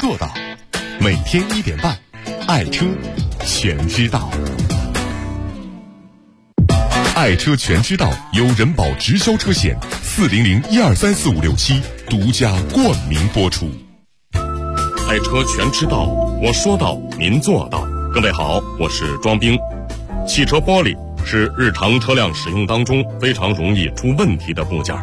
做到。每天1点半，爱车全知道。爱车全知道由人保直销车险400-1234567独家冠名播出。爱车全知道，我说到您做到。各位好，我是庄兵。汽车玻璃是日常车辆使用当中非常容易出问题的部件。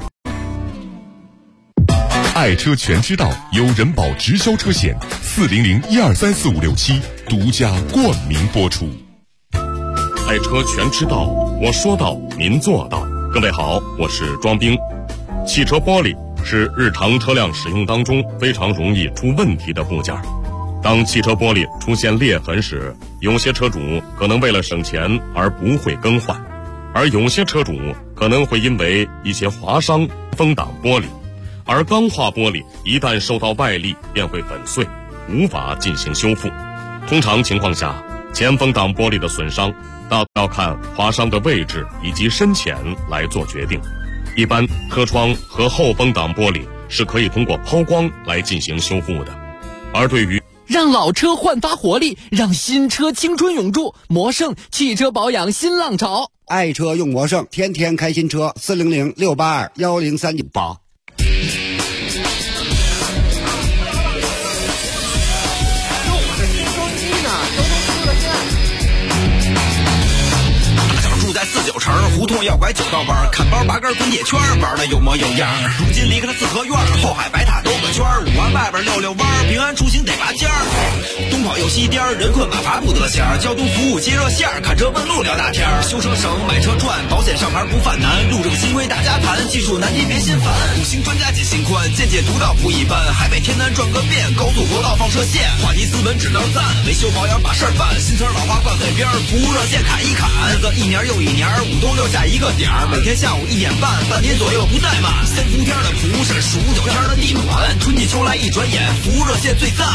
爱车全知道由人保直销车险400-1234567独家冠名播出。爱车全知道，我说到您做到。各位好，我是庄兵。汽车玻璃是日常车辆使用当中非常容易出问题的部件。当汽车玻璃出现裂痕时，有些车主可能为了省钱而不会更换，而有些车主可能会因为一些划伤风挡玻璃，而钢化玻璃一旦受到外力便会粉碎，无法进行修复。通常情况下，前风挡玻璃的损伤大要看划伤的位置以及深浅来做决定。一般车窗和后风挡玻璃是可以通过抛光来进行修复的。而对于让老车焕发活力，让新车青春永驻，魔胜汽车保养新浪潮。 爱车用魔胜，天天开新车，400-682-10398。 49城胡同要拐9道弯，看包拔根滚铁圈，玩的有模有样。如今离开了四合院，后海白塔兜个圈，5环外边溜弯，平安出行得拔尖儿。东跑右西颠，人困马乏不得闲。交通服务接热线，看车问路聊大天。修车省，买车赚，保险上牌不犯难。路这个新规大家谈，技术难题别心烦。5星专家解心宽，见解独到不一般。海北天南转个遍，高速国道放车线。话题斯文质量赞，维修保养把事儿办。新车老花挂嘴边，服务热线砍一砍。日子一年又一年，5都留下一个点儿，每天下午1点半，半年左右不怠慢。3伏天的蒲是数9天的地暖，春季秋来一转眼，服务热线最赞。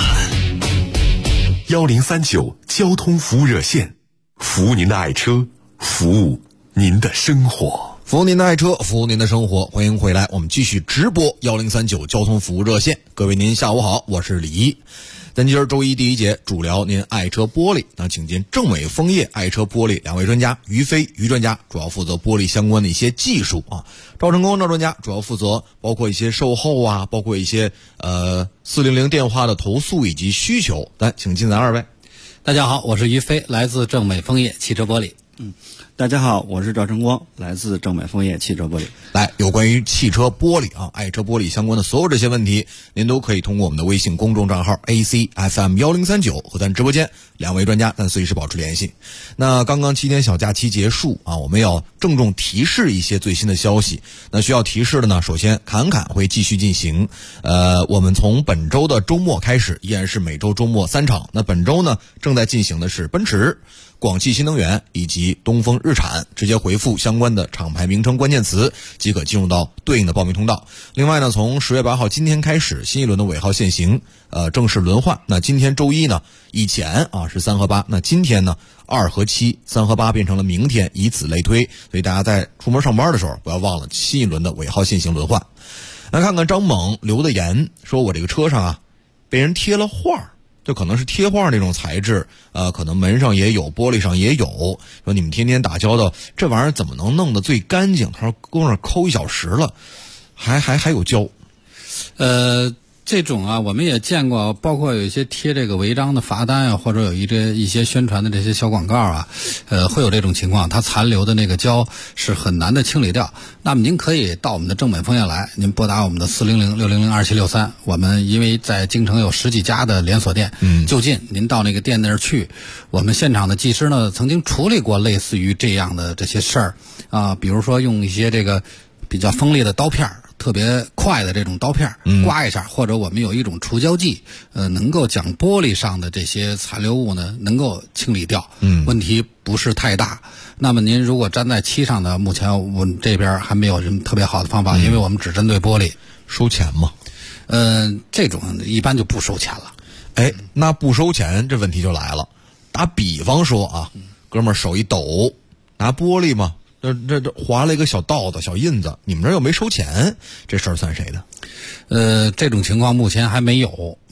1039交通服务热线，服务您的爱车，服务您的生活。 服务您的爱车，服务您的生活。欢迎回来，我们继续直播1039交通服务热线。各位您下午好，我是李一。咱今儿周一第一节主聊您爱车玻璃，那请进正美枫叶爱车玻璃2位专家，于飞于专家主要负责玻璃相关的一些技术啊，赵成功赵专家主要负责包括一些售后啊，包括一些400电话的投诉以及需求。来，请进咱2位。 大家好，我是于飞，来自正美枫叶汽车玻璃。 大家好，我是赵成光，来自正美枫叶汽车玻璃。 来，有关于汽车玻璃啊、爱车玻璃相关的所有这些问题，您都可以通过我们的微信公众账号 ACFM1039 和咱直播间2位专家咱随时保持联系。那刚刚7天小假期结束啊，我们要郑重提示一些最新的消息。那需要提示的呢，首先侃侃会继续进行，我们从本周的周末开始，依然是每周周末3场。那本周呢，正在进行的是奔驰、广汽新能源以及东风日产，直接回复相关的厂牌名称关键词即可进入到对应的报名通道。另外呢，从10月8号今天开始，新一轮的尾号限行正式轮换。那今天周一呢，以前啊是3和8，那今天呢2和7， 3和8变成了明天，以此类推。所以大家在出门上班的时候不要忘了新一轮的尾号限行轮换。来看看张猛留的言，说我这个车上啊被人贴了画，就可能是贴画那种材质，可能门上也有，玻璃上也有。说你们天天打交道，这玩意儿怎么能弄得最干净？他说搁那抠1小时了，还有胶。 这种啊，我们也见过，包括有一些贴这个违章的罚单啊，或者有一些宣传的这些小广告啊，会有这种情况，它残留的那个胶是很难的清理掉。那么您可以到我们的正美枫叶来，您拨打我们的400-600-2763，我们因为在京城有10几家的连锁店，就近您到那个店那儿去，我们现场的技师呢曾经处理过类似于这样的这些事儿啊，比如说用一些这个比较锋利的刀片，特别快的这种刀片刮一下，或者我们有一种除胶剂，能够将玻璃上的这些残留物呢能够清理掉，问题不是太大。那么您如果粘在漆上呢，目前我们这边还没有什么特别好的方法，因为我们只针对玻璃。 收钱吗？ 这种一般就不收钱了。 哎，那不收钱这问题就来了。打比方说啊，哥们儿手一抖，拿玻璃嘛，这划了一个小道子、小印子，你们这又没收钱，这事儿算谁的？ 这种情况目前还没有。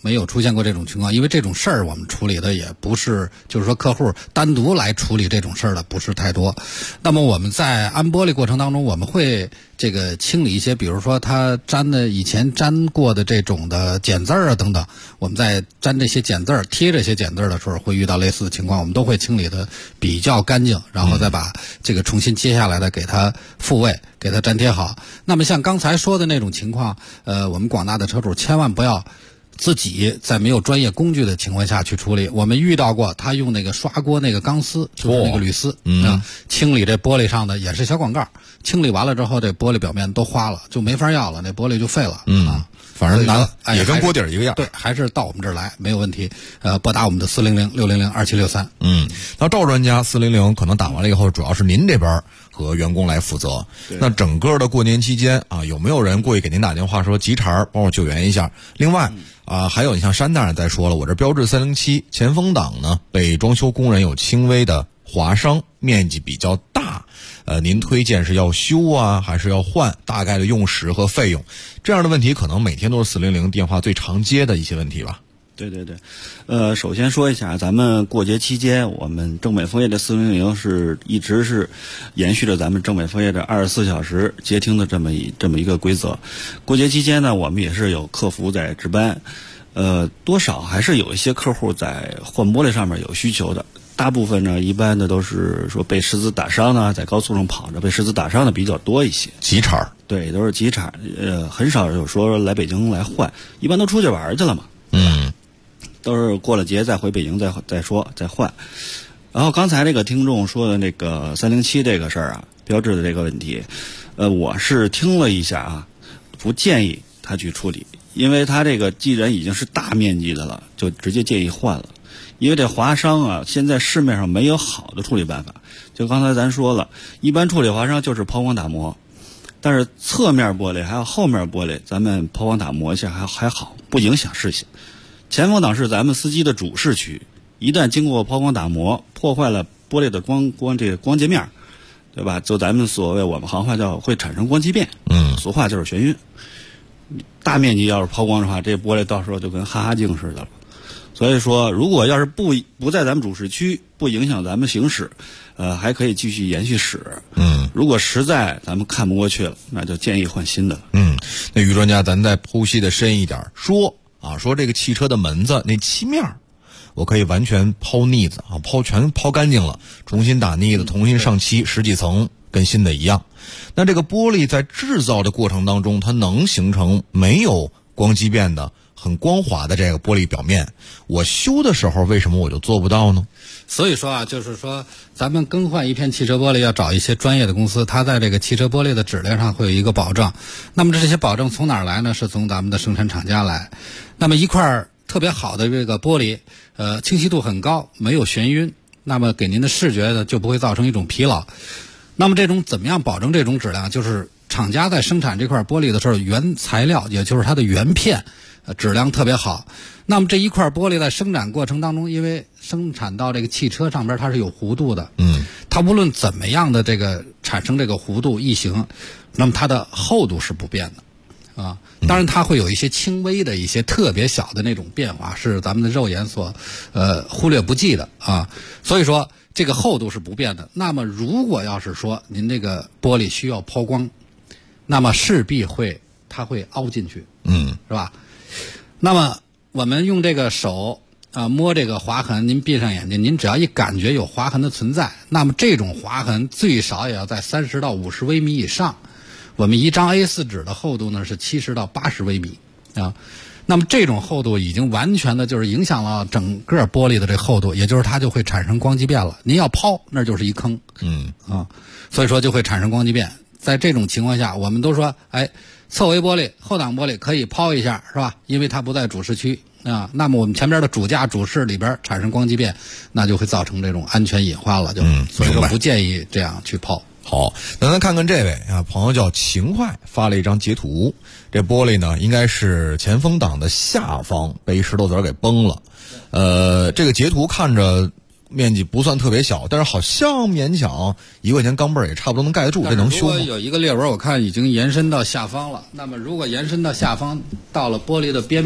没有出现过这种情况，因为这种事儿我们处理的也不是，就是说客户单独来处理这种事儿的不是太多。那么我们在安玻璃过程当中，我们会这个清理一些，比如说它以前粘过的这种的剪字儿啊等等，我们在粘这些剪字儿、贴这些剪字儿的时候，会遇到类似的情况，我们都会清理的比较干净，然后再把这个重新接下来的给它复位，给它粘贴好。那么像刚才说的那种情况，我们广大的车主千万不要自己在没有专业工具的情况下去处理。我们遇到过他用那个刷锅那个钢丝，就是那个铝丝，清理这玻璃上的也是小广告，清理完了之后，这玻璃表面都花了，就没法要了，那玻璃就废了。 反正也跟锅底儿一个样。 对，还是到我们这儿来没有问题。拨打我们的400-600-2763。 那赵专家400可能打完了以后，主要是您这边和员工来负责。那整个的过年期间啊，有没有人过去给您打电话说急茬帮我救援一下？另外还有你像山大人再说了，我这标致307前风挡呢被装修工人有轻微的划伤，面积比较大。您推荐是要修啊，还是要换？大概的用时和费用，这样的问题可能每天都是400电话最常接的一些问题吧。 对，首先说一下，咱们过节期间，我们正美枫叶的400一直是延续着咱们正美枫叶的24小时接听的这么一个规则。过节期间呢，我们也是有客服在值班，多少还是有一些客户在换玻璃上面有需求的。大部分呢，一般的都是说被石子打伤呢，在高速上跑着被石子打伤的比较多一些。 急茬。对， 都是急茬。很少有说来北京来换，一般都出去玩去了嘛。都是过了节再回北京再换。然后刚才这个听众说的那个307这个事儿啊，标志的这个问题，我是听了一下啊，不建议他去处理，因为他这个既然已经是大面积的了，就直接建议换了。因为这划伤啊，现在市面上没有好的处理办法。就刚才咱说了，一般处理划伤就是抛光打磨，但是侧面玻璃还有后面玻璃，咱们抛光打磨一下还好，不影响视线。前风挡是咱们司机的主视区，一旦经过抛光打磨，破坏了玻璃的这个光洁面，对吧？就咱们所谓我们行话叫会产生光畸变，俗话就是眩晕。大面积要是抛光的话，这玻璃到时候就跟哈哈镜似的了。所以说，如果要是不在咱们主视区，不影响咱们行驶，还可以继续延续使。如果实在咱们看不过去了，那就建议换新的了。 那于专家，咱再剖析的深一点，说这个汽车的门子那漆面，我可以完全抛腻子啊，全抛干净了，重新打腻子，重新上漆10几层，跟新的一样。那这个玻璃在制造的过程当中，它能形成没有光畸变的很光滑的这个玻璃表面，我修的时候为什么我就做不到呢？ 所以说啊，就是说咱们更换一片汽车玻璃要找一些专业的公司，它在这个汽车玻璃的质量上会有一个保证。那么这些保证从哪儿来呢？是从咱们的生产厂家来。那么一块特别好的这个玻璃，清晰度很高，没有眩晕，那么给您的视觉呢就不会造成一种疲劳。那么这种怎么样保证这种质量？就是厂家在生产这块玻璃的时候，原材料也就是它的原片质量特别好。那么这一块玻璃在生产过程当中，因为生产到这个汽车上边它是有弧度的，它无论怎么样的这个产生这个弧度异形，那么它的厚度是不变的啊。当然它会有一些轻微的一些特别小的那种变化，是咱们的肉眼所忽略不计的啊。所以说这个厚度是不变的。那么如果要是说您这个玻璃需要抛光，那么势必它会凹进去，是吧？那么我们用这个手摸这个划痕，您闭上眼睛，您只要一感觉有划痕的存在，那么这种划痕最少也要在30到50微米以上。我们一张 A4 纸的厚度呢是70到80微米啊。那么这种厚度已经完全的就是影响了整个玻璃的这厚度，也就是它就会产生光畸变了。您要抛，那就是一坑，所以说就会产生光畸变。在这种情况下，我们都说，侧围玻璃、后挡玻璃可以抛一下，是吧？因为它不在主视区啊。那么我们前边的主驾、主视里边产生光畸变，那就会造成这种安全隐患了，所以说不建议这样去抛。 好，那咱看看这位朋友叫情怀发了一张截图，这玻璃呢应该是前风挡的下方被石头子给崩了。这个截图看着面积不算特别小，但是好像勉强1块钱钢镚也差不多能盖得住，这能修吗？ 如果有一个裂纹，我看已经延伸到下方了。那么如果延伸到下方，到了玻璃的边部，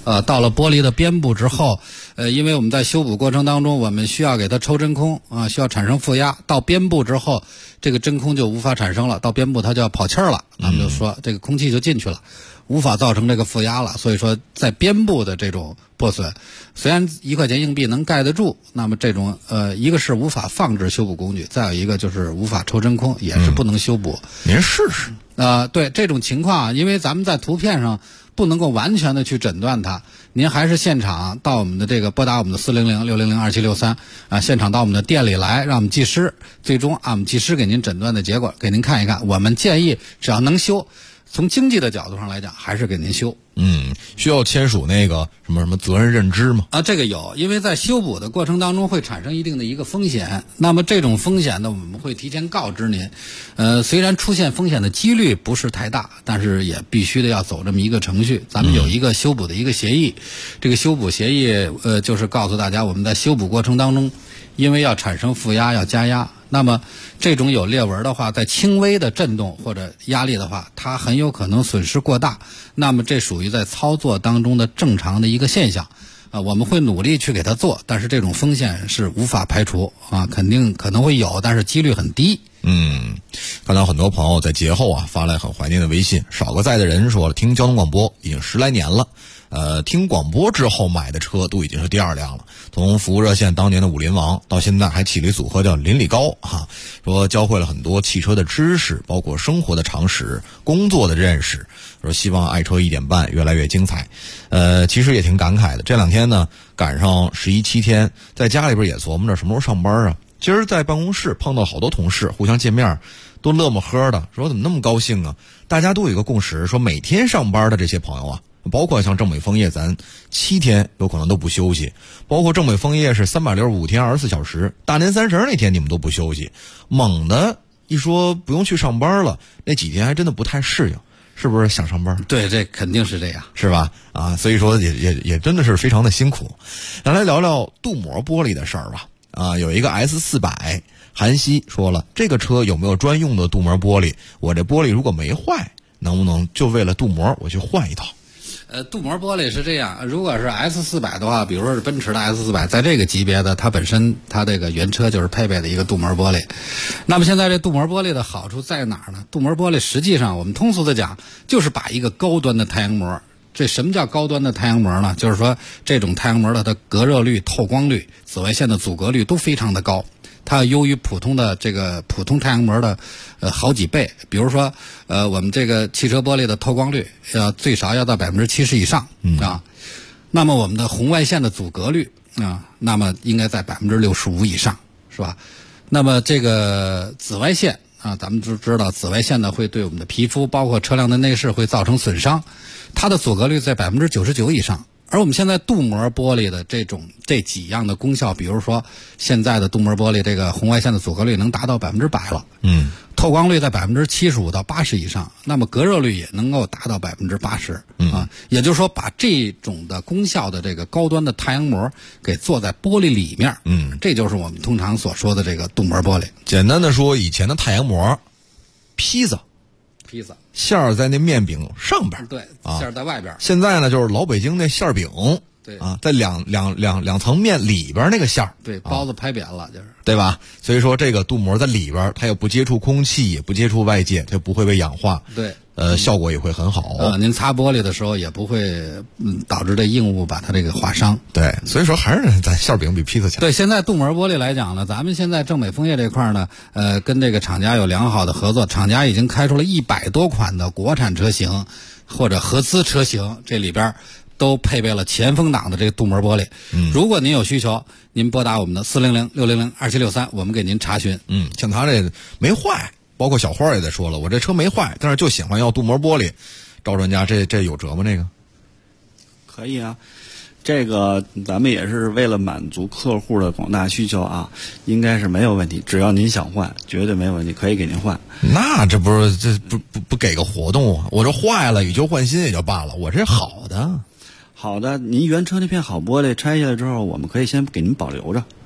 到了玻璃的边部之后，因为我们在修补过程当中，我们需要给它抽真空啊，需要产生负压。到边部之后，这个真空就无法产生了，到边部它就要跑气儿了，咱们就说这个空气就进去了，无法造成这个负压了。所以说，在边部的这种破损，虽然1块钱硬币能盖得住，那么这种一个是无法放置修补工具，再有一个就是无法抽真空，也是不能修补。 您试试。 对这种情况，因为咱们在图片上不能够完全的去诊断它，您还是现场到我们的这个拨打我们的400-600-2763现场到我们的店里来，让我们技师最终按我们技师给您诊断的结果给您看一看。我们建议只要能修，从经济的角度上来讲，还是给您修。 需要签署那个什么责任认知吗？ 这个有，因为在修补的过程当中会产生一定的一个风险，那么这种风险呢，我们会提前告知您。虽然出现风险的几率不是太大，但是也必须的要走这么一个程序。咱们有一个修补的一个协议，这个修补协议就是告诉大家，我们在修补过程当中，因为要产生负压要加压，那么这种有裂纹的话，在轻微的震动或者压力的话，它很有可能损失过大，那么这属于在操作当中的正常的一个现象。我们会努力去给它做，但是这种风险是无法排除肯定可能会有，但是几率很低。 看到很多朋友在节后发来很怀念的微信，少个在的人说了，听交通广播已经10来年了，听广播之后买的车都已经是第2辆了。从服务热线当年的武林王到现在还起了一组合叫邻里高说教会了很多汽车的知识，包括生活的常识、工作的认识。说希望爱车1点半越来越精彩。其实也挺感慨的，这2天呢赶上11、7天，在家里边也琢磨着什么时候上班啊。今儿在办公室碰到好多同事，互相见面都乐么呵的，说怎么那么高兴啊？大家都有一个共识，说每天上班的这些朋友包括像正美枫叶，咱7天有可能都不休息，包括正美枫叶是365天24小时，大年30那天你们都不休息，猛的一说不用去上班了，那几天还真的不太适应。是不是想上班？ 对，这肯定是这样， 是吧？所以说也真的是非常的辛苦。咱来聊聊镀膜玻璃的事儿吧。有一个 S400，韩熙说了，这个车有没有专用的镀膜玻璃？我这玻璃如果没坏，能不能就为了镀膜我去换一套？ 镀膜玻璃是这样，如果是 S400的话，比如说是奔驰的 S400，在这个级别的，它本身它这个原车就是配备的一个镀膜玻璃。那么现在这镀膜玻璃的好处在哪儿呢？镀膜玻璃实际上我们通俗的讲，就是把一个高端的太阳膜。这什么叫高端的太阳膜呢？就是说这种太阳膜的它隔热率、透光率、紫外线的阻隔率都非常的高。它优于普通太阳膜的好几倍。比如说我们这个汽车玻璃的透光率最少要到70%以上那么我们的红外线的阻隔率那么应该在65%以上，是吧？那么这个紫外线咱们都知道紫外线呢会对我们的皮肤包括车辆的内饰会造成损伤，它的阻隔率在99%以上。而我们现在镀膜玻璃的这几样的功效，比如说现在的镀膜玻璃这个红外线的阻隔率能达到100%了，透光率在75%到80%以上，那么隔热率也能够达到80%也就是说把这种的功效的这个高端的太阳膜给做在玻璃里面，这就是我们通常所说的这个镀膜玻璃。 简单的说，以前的太阳膜，披萨馅儿在那面饼上边， 对，馅儿在外边。 现在呢，就是老北京那馅儿饼， 对在两层面里边那个馅儿， 对，包子拍扁了，就是对吧？所以说这个镀膜在里边，它也不接触空气，也不接触外界，它不会被氧化， 对， 效果也会很好。 您擦玻璃的时候也不会导致这硬物把它这个划伤。 对，所以说还是咱馅饼比披萨强。 对，现在镀膜玻璃来讲呢，咱们现在正美枫叶这块呢，跟这个厂家有良好的合作，厂家已经开出了100多款的国产车型或者合资车型，这里边都配备了前风挡的这个镀膜玻璃。如果您有需求，您拨打我们的400-600-2763，我们给您查询。 像他这没坏。包括小花也在说了，我这车没坏，但是就喜欢要镀膜玻璃。赵专家，这有辙吗？这个可以啊，这个咱们也是为了满足客户的广大需求应该是没有问题。只要您想换，绝对没有问题，可以给您换。 那这不是不给个活动啊？我这坏了以旧换新也就罢了，我这好的， 您原车那片好玻璃拆下来之后，我们可以先给您保留着。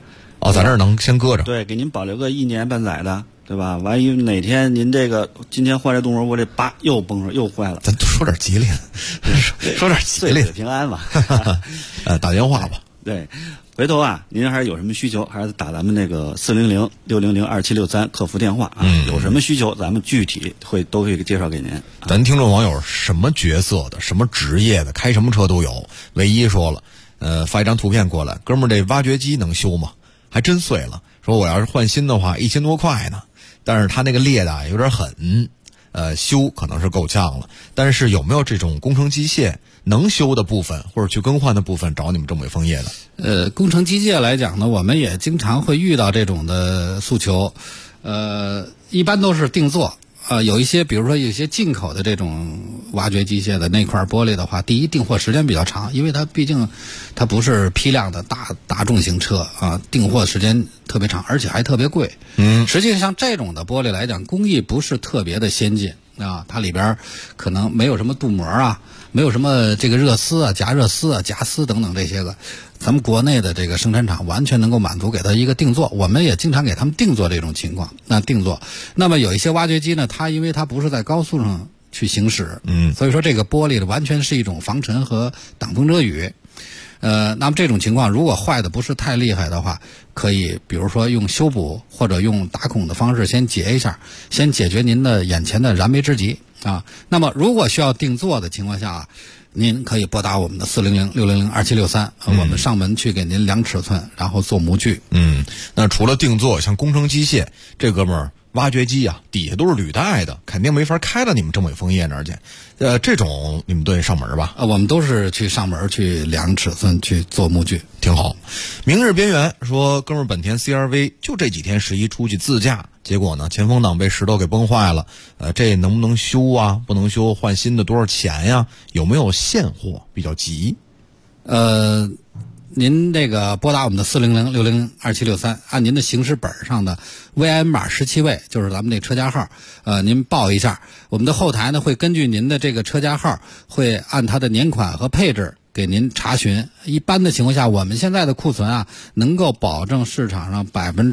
哦，在这儿能先搁着。 对，给您保留个1年半载的，对吧？万一哪天您这个今天换这镀膜玻璃，叭又崩出又坏了， 咱说点吉利的，说点吉利的， 平安吧。 打电话吧。 对，回头啊，您还是有什么需求，还是打咱们那个400-600-2763客服电话啊。有什么需求，咱们具体都会介绍给您。 咱听众网友什么角色的，什么职业的，开什么车都有。唯一说了，发一张图片过来，哥们儿，这挖掘机能修吗？还真碎了。说我要是换新的话，1000多块呢。但是他那个裂的有点狠，修可能是够呛了。但是有没有这种工程机械能修的部分或者去更换的部分找你们正北枫叶的？ 工程机械来讲呢，我们也经常会遇到这种的诉求，一般都是定做。有一些，比如说有些进口的这种挖掘机械的那块玻璃的话，第一订货时间比较长，因为它毕竟它不是批量的大众型车啊，订货时间特别长，而且还特别贵。实际上像这种的玻璃来讲，工艺不是特别的先进啊，它里边可能没有什么镀膜啊，没有什么这个热丝啊、夹热丝啊、夹丝等等这些个。咱们国内的这个生产厂完全能够满足给他一个定做，我们也经常给他们定做这种情况。定做，那么有一些挖掘机呢，它因为它不是在高速上去行驶，所以说这个玻璃呢完全是一种防尘和挡风遮雨。那么这种情况如果坏的不是太厉害的话，可以比如说用修补或者用打孔的方式先截一下，先解决您的眼前的燃眉之急啊。那么如果需要定做的情况下，您可以拨打我们的400-600-2763，我们上门去给您量尺寸，然后做模具。 那除了定做，像工程机械，这哥们儿挖掘机啊，底下都是履带的，肯定没法开到你们正北枫叶那儿去。这种你们都得上门吧？ 我们都是去上门去量尺寸去做模具， 挺好。明日边缘说，哥们儿本田 CR-V 就这几天11出去自驾，结果呢前风挡被石头给崩坏了。这能不能修啊？不能修，换新的多少钱呀？有没有现货？比较急。 您这个拨打我们的400-600-2763，按您的行驶本上的 VIN 码17位，就是咱们这车架号，您报一下，我们的后台呢会根据您的这个车架号，会按它的年款和配置给您查询。一般的情况下，我们现在的库存啊，能够保证市场上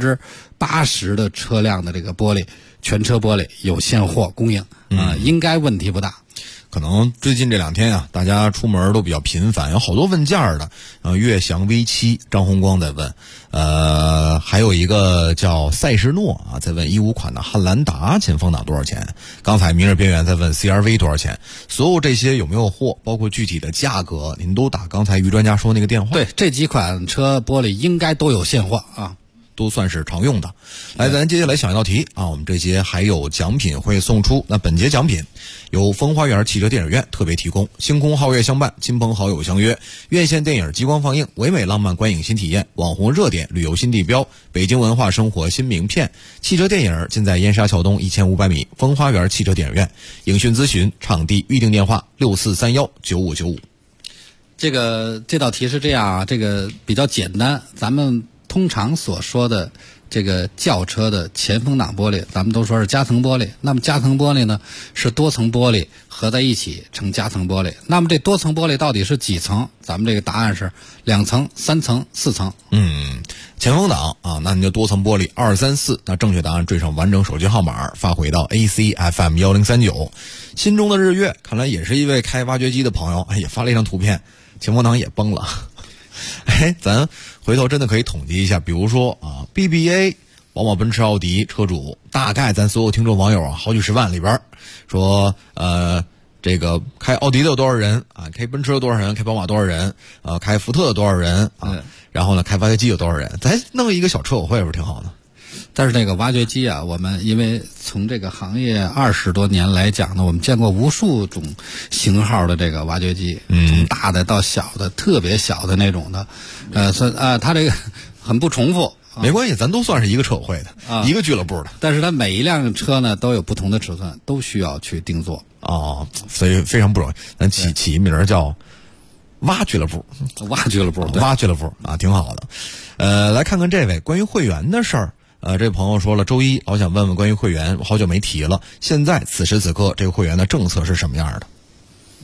80%的车辆的这个玻璃，全车玻璃有现货供应，应该问题不大。 可能最近这2天啊，大家出门都比较频繁，有好多问价的。悦翔 V7，张红光在问，还有一个叫赛士诺啊，在问15款的汉兰达前风挡多少钱？刚才明日边缘在问 CR-V 多少钱？所有这些有没有货，包括具体的价格，您都打刚才于专家说那个电话。 对，这几款车玻璃应该都有现货啊。 都算是常用的。来，咱接下来想一道题啊，我们这节还有奖品会送出。那本节奖品由风花园汽车电影院特别提供，星空皓月相伴，亲朋好友相约，院线电影激光放映，唯美浪漫观影新体验，网红热点，旅游新地标，北京文化生活新名片。汽车电影尽在燕莎桥东1500米风花园汽车电影院。影讯咨询场地预订电话64319595。 这道题是这样啊，这个比较简单，咱们通常所说的这个轿车的前风挡玻璃，咱们都说是夹层玻璃。那么夹层玻璃呢，是多层玻璃合在一起成夹层玻璃。那么这多层玻璃到底是几层？咱们这个答案是2层、3层、4层。 前风挡啊，那你就多层玻璃2、3、4。那正确答案缀上完整手机号码发回到 ACFM 1039。心中的日月看来也是一位开挖掘机的朋友，也发了一张图片，前风挡也崩了。咱回头真的可以统计一下，比如说啊 BBA 宝马奔驰奥迪车主，大概咱所有听众网友啊好几十万里边说这个开奥迪的有多少人啊，开奔驰的多少人，开宝马多少人啊，开福特的多少人啊，然后呢开挖掘机有多少人，咱弄一个小车友会不是挺好的？ 但是这个挖掘机啊，我们因为从这个行业20多年来讲呢，我们见过无数种型号的这个挖掘机，从大的到小的，特别小的那种的，它这个很不重复。 没关系，咱都算是一个车友会的，一个俱乐部的。 但是它每一辆车呢都有不同的尺寸，都需要去定做。 所以非常不容易。咱起名叫挖俱乐部， 挖俱乐部， 挖俱乐部啊，挺好的。来看看这位关于会员的事儿。这朋友说了，周一老想问问关于会员，我好久没提了。现在此时此刻，这个会员的政策是什么样的？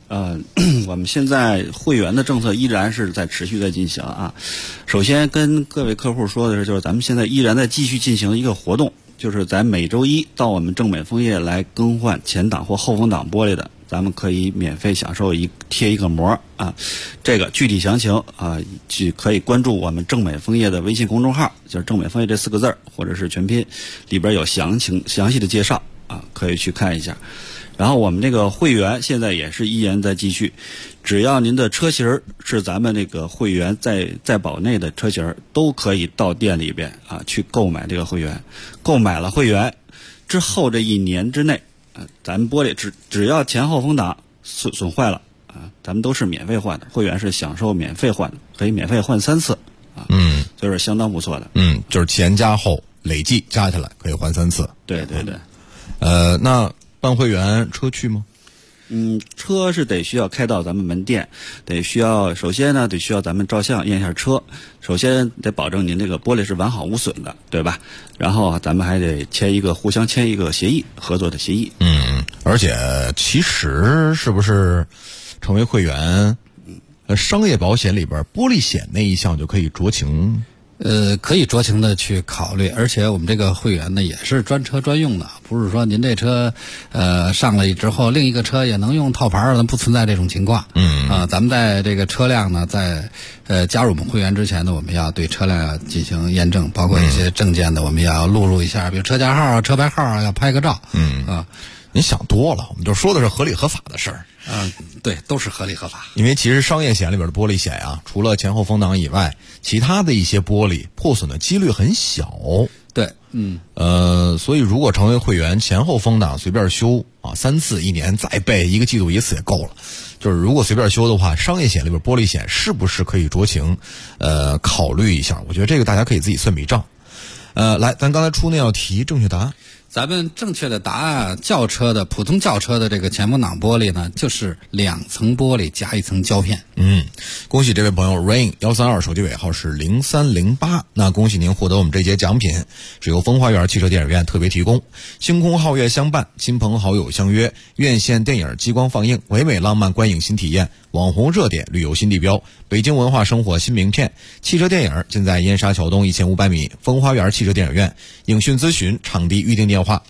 我们现在会员的政策依然是在持续在进行啊。首先跟各位客户说的是，就是咱们现在依然在继续进行一个活动，就是咱每周一到我们正美枫叶来更换前挡或后风挡玻璃的，咱们可以免费享受贴一个膜啊。这个具体详情啊，可以关注我们正美枫叶的微信公众号，就是正美枫叶这4个字或者是全拼，里边有详细的介绍啊，可以去看一下。然后我们这个会员现在也是依然在继续，只要您的车型是咱们那个会员在保内的车型，都可以到店里边啊去购买这个会员。购买了会员之后这1年之内，咱们玻璃只要前后风挡损坏了啊，咱们都是免费换的，会员是享受免费换的，可以免费换3次啊，所以是相当不错的。 就是前加后累计加起来可以换3次。 对对对。 那办会员车去吗？ 车是得需要开到咱们门店，首先呢得需要咱们照相验一下车，首先得保证您这个玻璃是完好无损的，对吧？然后咱们还得互相签一个协议，合作的协议。 而且其实是不是成为会员，商业保险里边玻璃险那一项就可以酌情？ 可以酌情的去考虑，而且我们这个会员呢也是专车专用的，不是说您这车上了之后另一个车也能用套牌的，不存在这种情况。咱们在这个车辆呢在加入我们会员之前呢，我们要对车辆进行验证，包括一些证件的我们也要录入一下，比如车架号啊、车牌号啊，要拍个照。 您想多了，我们就说的是合理合法的事儿。 对，都是合理合法。 因为其实商业险里边的玻璃险啊，除了前后风挡以外，其他的一些玻璃破损的几率很小。 对， 所以如果成为会员，前后风挡随便修啊，3次1年再备1个季度1次也够了。就是如果随便修的话，商业险里边玻璃险是不是可以酌情考虑一下？我觉得这个大家可以自己算笔账。来，咱刚才出那道题正确答案。 咱们正确的答案，普通轿车的这个前风挡玻璃呢，就是2层玻璃加1层胶片。 恭喜这位朋友 Rain132，手机尾号是0308。那恭喜您获得我们这节奖品，是由风花园汽车电影院特别提供。星空皓月相伴，亲朋好友相约，院线电影激光放映，唯美浪漫观影新体验，网红热点旅游新地标，北京文化生活新名片。汽车电影尽在燕莎桥东1500米风花园汽车电影院。影讯咨询场地预订电话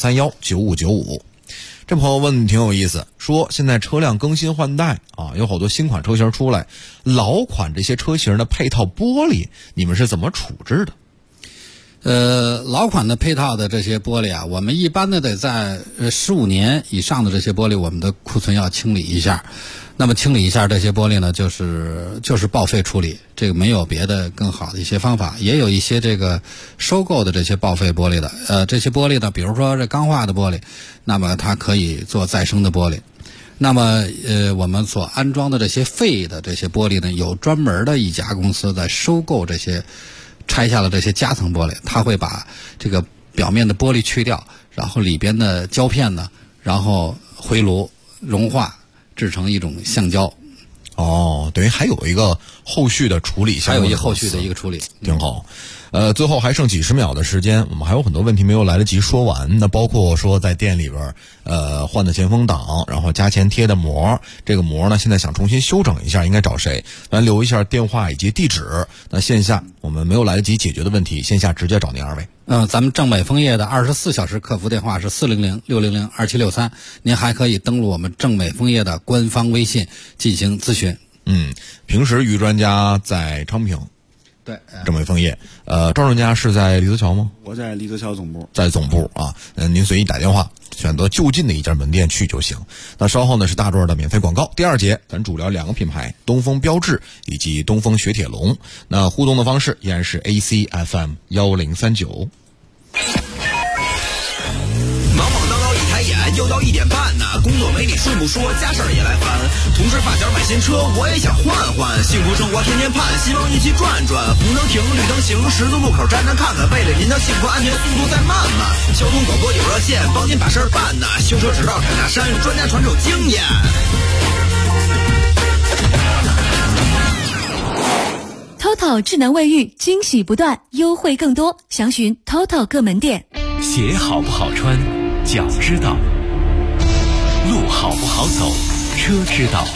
64319595。这朋友问挺有意思，说现在车辆更新换代啊，有好多新款车型出来，老款这些车型的配套玻璃你们是怎么处置的？ 老款的配套的这些玻璃啊，我们一般的得在15年以上的这些玻璃，我们的库存要清理一下。那么清理一下这些玻璃呢，就是报废处理，这个没有别的更好的一些方法。也有一些这个收购的这些报废玻璃的，这些玻璃呢，比如说这钢化的玻璃，那么它可以做再生的玻璃。那么我们所安装的这些废的这些玻璃呢，有专门的一家公司在收购这些拆下了这些夹层玻璃，它会把这个表面的玻璃去掉，然后里边的胶片呢，然后回炉融化，制成一种橡胶。 等于还有一个后续的处理， 还有一个后续的一个处理， 挺好。最后还剩几十秒的时间，我们还有很多问题没有来得及说完。那包括说在店里边换的前风挡，然后加前贴的膜，这个膜呢现在想重新修整一下，应该找谁？咱留一下电话以及地址。那线下我们没有来得及解决的问题，线下直接找您二位。 咱们正美枫叶的24小时客服电话是400-600-2763，您还可以登录我们正美枫叶的官方微信进行咨询。 平时于专家在昌平。 对， 正美枫叶，赵专家是在李子桥吗？ 我在李子桥总部， 在总部啊。您随意打电话，选择就近的一家门店去就行。那稍后呢是大壮的免费广告。第二节咱主聊2个品牌，东风标致以及东风雪铁龙。那互动的方式依然是 ACFM 1039。 忙忙叨叨一抬眼，又到1点半呢。工作没你顺不说，家事儿也来烦。同事发小买新车，我也想换换。幸福生活天天盼，希望一起转转。红灯停，绿灯行，十字路口站站看看。为了您的幸福安全，速度再慢慢。交通广播有热线，帮您把事儿办呐。修车直到产下山，专家传授经验。 TOTO 智能卫浴，惊喜不断，优惠更多，详询 TOTO 各门店。 鞋好不好穿，脚知道；路好不好走， 车之道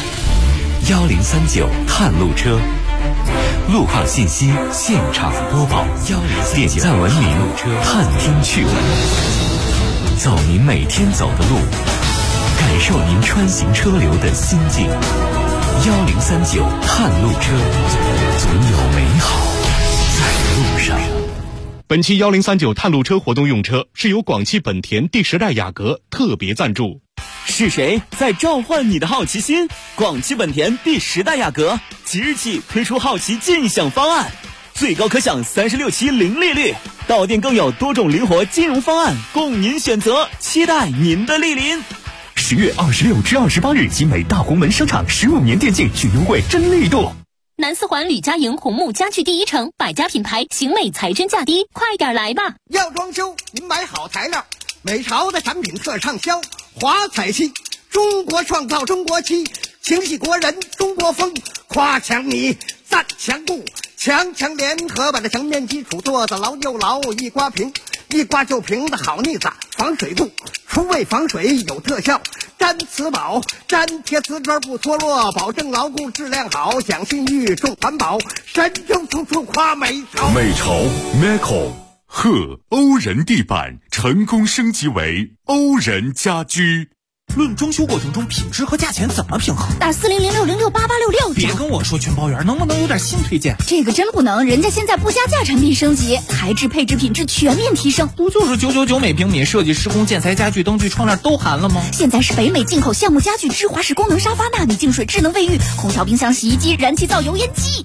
，1039探路车，路况信息现场播报，1039点赞文明探听趣闻，走您每天走的路，感受您穿行车流的心境。1039探路车，总有美好在路上。 本期1039探路车活动用车是由广汽本田第10代雅阁特别赞助。 是谁在召唤你的好奇心？广汽本田第10代雅阁即日起推出好奇尽享方案，最高可享36期零利率，到店更有多种灵活金融方案供您选择，期待您的莅临。 10月26至28日，集美大红门商场15年电竞巨优惠真力度。 南四环吕家营红木家具第一城，百家品牌，型美才真价低，快点来吧！ 要装修，您买好材料，美潮的产品特畅销，华彩漆，中国创造中国漆，情系国人中国风，夸墙米，赞墙布，墙联合把这墙面基础做得牢又牢，一刮平，一刮就平的好腻子，防水布，除味防水有特效，粘瓷宝，粘贴瓷砖不脱落，保证牢固质量好，讲信誉重环保，神州处处夸美潮。 美潮 Meco 贺欧人地板成功升级为欧人家居。 论装修过程中品质和价钱怎么平衡？ 打4006068866。 别跟我说全包圆，能不能有点新推荐？ 这个真不能，人家现在不加价产品升级，材质配置品质全面提升。 不就是999每平米，设计施工建材家具灯具窗帘都含了吗？ 现在是北美进口橡木家具、芝华士功能沙发、纳米净水、智能卫浴、空调、冰箱、洗衣机、燃气灶、油烟机。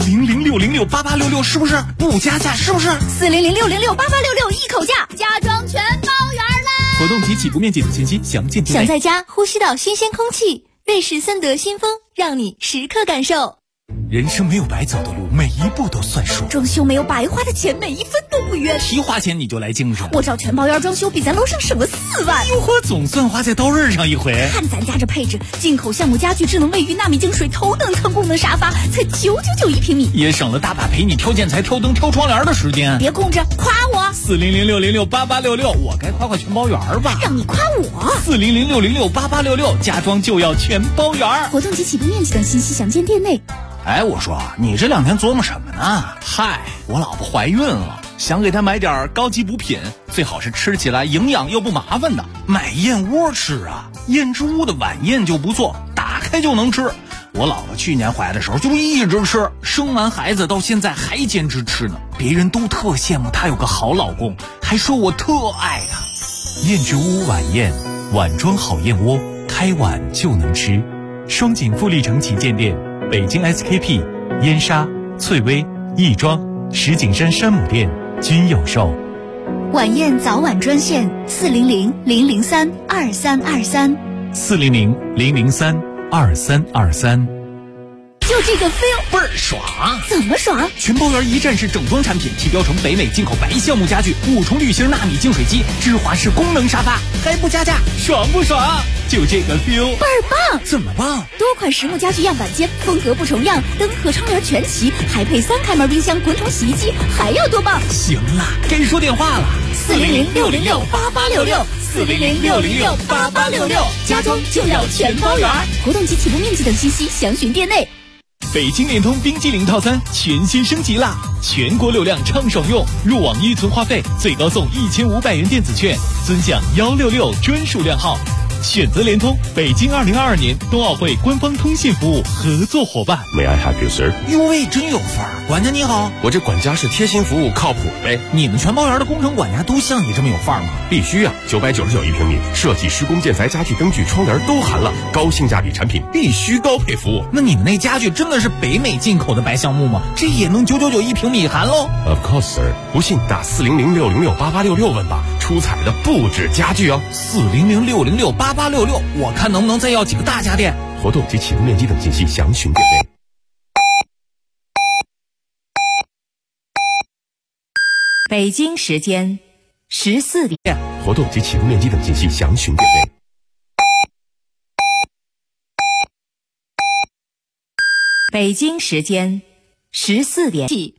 4006068866是不是？不加价是不是 ？4006068866一口价，家装全包圆啦！ 活动及起步面积等信息详见店内。 想在家呼吸到新鲜空气，瑞士森德新风让你时刻感受。 人生没有白走的路，每一步都算数。 装修没有白花的钱，每一分都不冤。 提花钱你就来精神， 我找全包圆装修比咱楼上省了4万。 哟呵，总算花在刀刃上一回。 看咱家这配置，进口橡木家具、智能卫浴、纳米净水、头等舱功能沙发，才999一平米， 也省了大把陪你挑建材、挑灯、挑窗帘的时间。 别空着，夸我 ！4006068866，我该夸全包圆吧？ 让你夸我 ！4006068866，家装就要全包圆。 活动及起步面积等信息详见店内。 哎，我说你这2天琢磨什么呢？嗨，我老婆怀孕了，想给她买点高级补品，最好是吃起来营养又不麻烦的。买燕窝吃啊，燕之屋的晚宴就不错，打开就能吃。我老婆去年怀的时候就一直吃，生完孩子到现在还坚持吃呢。别人都特羡慕她有个好老公，还说我特爱她。燕之屋晚宴，碗装好燕窝，开碗就能吃。双井富力城旗舰店。北京 SKP、燕莎、翠微、亦庄、石景山山姆店均有售。 晚宴早晚专线400-003-2323。 400-003-2323。 就这个 feel 倍儿爽！ 怎么爽？ 全包圆一站式整装产品，提标成北美进口白橡木家具，5重滤芯纳米净水机，芝华士功能沙发，还不加价，爽不爽？就这个 feel 倍儿棒！ 怎么棒？ 多款实木家具样板间，风格不重样，灯和窗帘全齐，还配3开门冰箱、滚筒洗衣机，还要多棒？ 行了，该说电话了。 400-606-8866，400-606-8866，家装就要全包圆。活动及起步面积等信息详询店内。 北京联通冰激凌套餐全新升级啦！全国流量畅爽用，入网1存话费最高送1500元电子券，尊享166专属量号。选择联通，北京2022年冬奥会官方通信服务合作伙伴。 May I help you, sir？ 哟喂，真有范儿！管家你好， 我这管家是贴心服务，靠谱呗。 你们全包圆的工程管家都像你这么有范儿吗？ 必须啊！999一平米，设计、施工、建材、家具、灯具、窗帘都含了，高性价比产品，必须高配服务。 那你们那家具真的是北美进口的白橡木吗？这也能999一平米含喽 ？Of course, sir。不信打400-606-8866问吧，出彩的不止家具哦。 400-606-8866，我看能不能再要几个大家电。 活动及起步面积等信息详询店内。 北京时间14点。 活动及起步面积等信息详询店内。 北京时间14点起。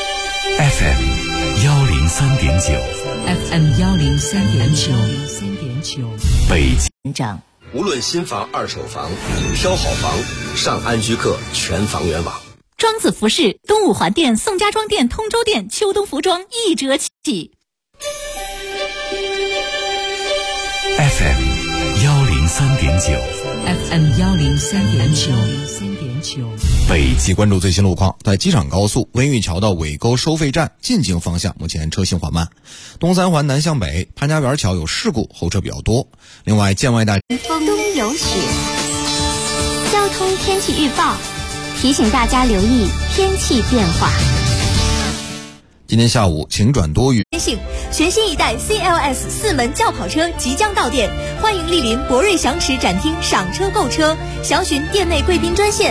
FM 103.9。 FM 103.9。 3.9。北京长，无论新房、二手房，挑好房，上安居客全房源网。 庄子服饰东五环店、宋家庄店、通州店秋冬服装1折起。 FM 103.9， 北京关注最新路况，在机场高速温榆桥到尾沟收费站进京方向，目前车行缓慢。东三环南向北，潘家园桥有事故，后车比较多。另外，建外大风东有雪，交通天气预报提醒大家留意天气变化。 今天下午晴转多云。 全新一代 CLS 4门轿跑车即将到店，欢迎莅临博瑞祥驰展厅赏车购车，详询店内贵宾专线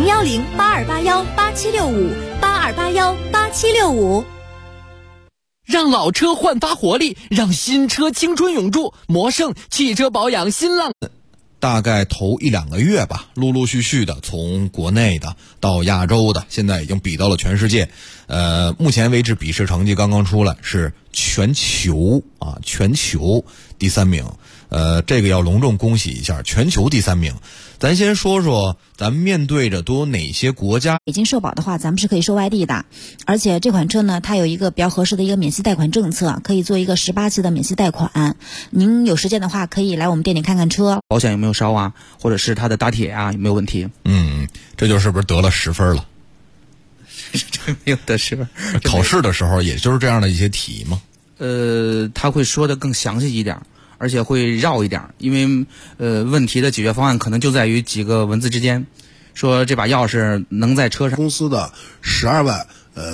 010-8281-8765，8281-8765。 让老车焕发活力，让新车青春永驻。魔盛汽车保养新浪。 大概头1-2个月吧，陆陆续续的从国内的到亚洲的，现在已经比到了全世界。目前为止比试成绩刚刚出来，是全球第3名。这个要隆重恭喜一下，全球第3名。咱先说说咱们面对着都有哪些国家。 北京社保的话，咱们是可以售外地的，而且这款车呢，它有一个比较合适的一个免息贷款政策，可以做一个18期的免息贷款。您有时间的话，可以来我们店里看看车。 保险有没有烧啊，或者是它的打铁啊有没有问题？ 这就是不是得了10分了？ 这没有得10分。 考试的时候也就是这样的一些题吗？ 他会说的更详细一点，而且会绕一点，因为问题的解决方案可能就在于几个文字之间。说这把钥匙能在车上。 公司的12万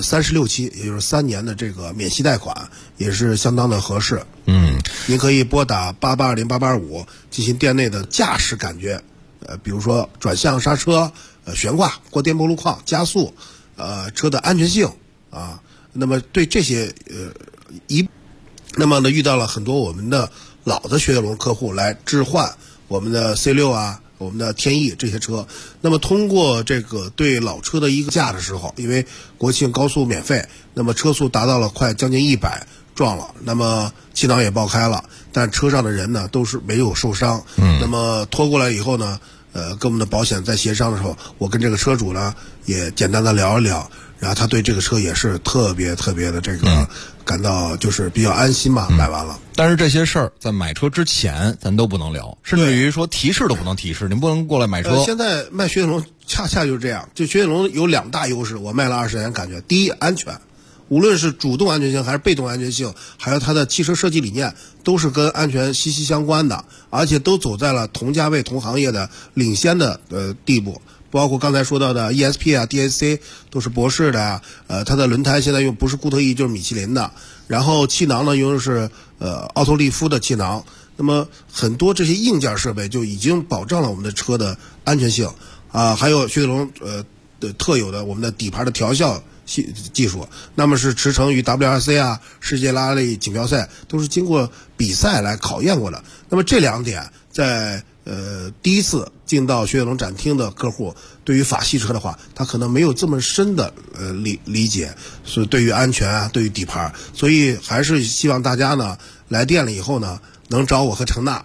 36期，也就是3年的这个免息贷款，也是相当的合适。您可以拨打88208825进行店内的驾驶感觉，比如说转向、刹车、悬挂、过颠簸路况、加速，车的安全性啊。那么对这些那么呢，遇到了很多我们的老的雪铁龙客户来置换我们的 C6啊，我们的天翼这些车。那么通过这个对老车的一个价的时候，因为国庆高速免费，那么车速达到了快将近100撞了，那么气囊也爆开了，但车上的人呢都是没有受伤。那么拖过来以后呢，跟我们的保险在协商的时候，我跟这个车主呢也简单的聊一聊，然后他对这个车也是特别的这个感到就是比较安心嘛，买完了。 但是这些事儿在买车之前咱都不能聊，甚至于说提示都不能提示，您不能过来买车。 现在卖雪铁龙恰恰就是这样，就雪铁龙有2大优势，我卖了20年感觉。第一，安全，无论是主动安全性还是被动安全性，还有它的汽车设计理念，都是跟安全息息相关的，而且都走在了同价位同行业的领先的地步。包括刚才说到的 ESP 啊 DSC 都是博士的啊，它的轮胎现在用不是固特异就是米其林的，然后气囊呢用的是奥托利夫的气囊。那么很多这些硬件设备就已经保障了我们的车的安全性啊，还有雪铁龙特有的我们的底盘的调校技术，那么是驰骋于 WRC 啊、世界拉力锦标赛，都是经过比赛来考验过的。那么这2点在第一次进到雪铁龙展厅的客户，对于法系车的话，他可能没有这么深的理解，所以对于安全啊，对于底盘，所以还是希望大家呢来店了以后呢，能找我和程娜，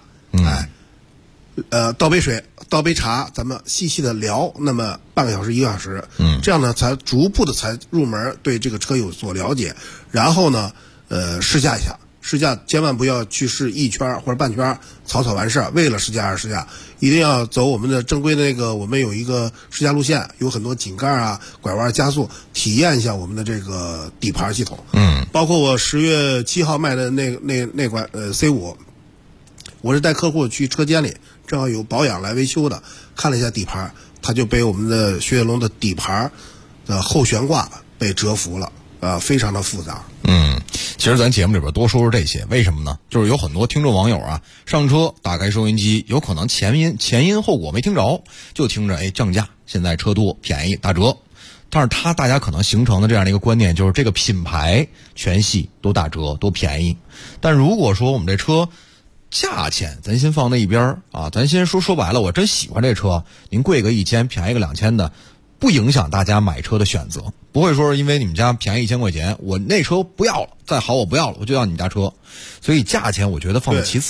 倒杯水，倒杯茶，咱们细细的聊，那么半个小时1个小时，这样呢才逐步的才入门，对这个车有所了解，然后呢试驾一下。试驾千万不要去试1圈或者半圈，草完事儿。为了试驾而试驾，一定要走我们的正规的那个，我们有一个试驾路线，有很多井盖啊、拐弯、加速，体验一下我们的这个底盘系统。包括我10月7号卖的那款C5，我是带客户去车间里，正好有保养来维修的，看了一下底盘，他就被我们的雪铁龙的底盘的后悬挂被折服了，非常的复杂。 其实咱节目里边多说说这些，为什么呢？就是有很多听众网友啊，上车打开收音机，有可能前因后果没听着，就听着降价，现在车多便宜打折。但是大家可能形成的这样的一个观念，就是这个品牌全系都打折都便宜。但如果说我们这车价钱咱先放在一边啊，咱先说白了，我真喜欢这车，您贵个1000便宜个2000的，不影响大家买车的选择，不会说是因为你们家便宜1000块钱，我那车不要了，再好我不要了，我就要你们家车。所以价钱我觉得放在其次。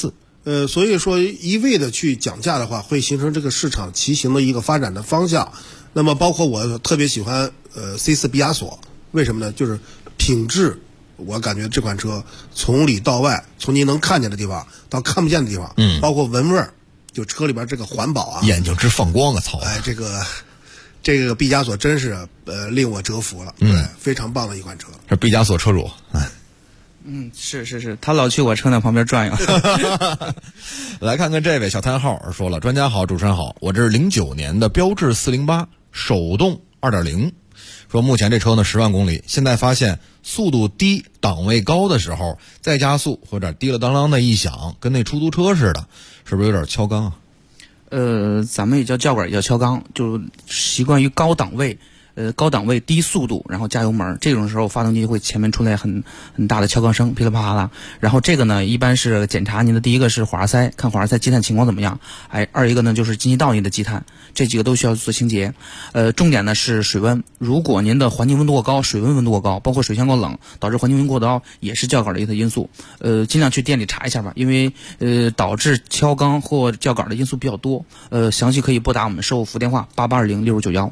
所以说一味的去讲价的话，会形成这个市场畸形的一个发展的方向。那么包括我特别喜欢C4毕加索，为什么呢？就是品质，我感觉这款车从里到外，从您能看见的地方到看不见的地方，包括闻味儿，就车里边这个环保啊， 眼睛直放光啊！操！ 哎，这个毕加索真是令我折服了，对，非常棒的一款车。 是毕加索车主， 是，他老去我车那旁边转悠。 来看看这位小叹号说了：专家好，主持人好，我这是09年的标致408手动 2.0， 说目前这车呢10万公里，现在发现速度低档位高的时候再加速或者滴了当啷的一响，跟那出租车似的，是不是有点敲缸啊？ 咱们也叫叫杆，也叫敲缸，就习惯于高档位低速度，然后加油门，这种时候发动机会前面出来很大的敲缸声，噼里啪啦。然后这个呢，一般是检查您的第一个是火花塞，看火花塞积碳情况怎么样，二一个呢就是进气道内的积碳，这几个都需要做清洁。重点呢是水温，如果您的环境温度过高，水温度过高，包括水箱过冷，导致环境温过高，也是叫杆的一个因素。尽量去店里查一下吧，因为导致敲缸或叫杆的因素比较多。详细可以拨打我们售后服务电话88206591。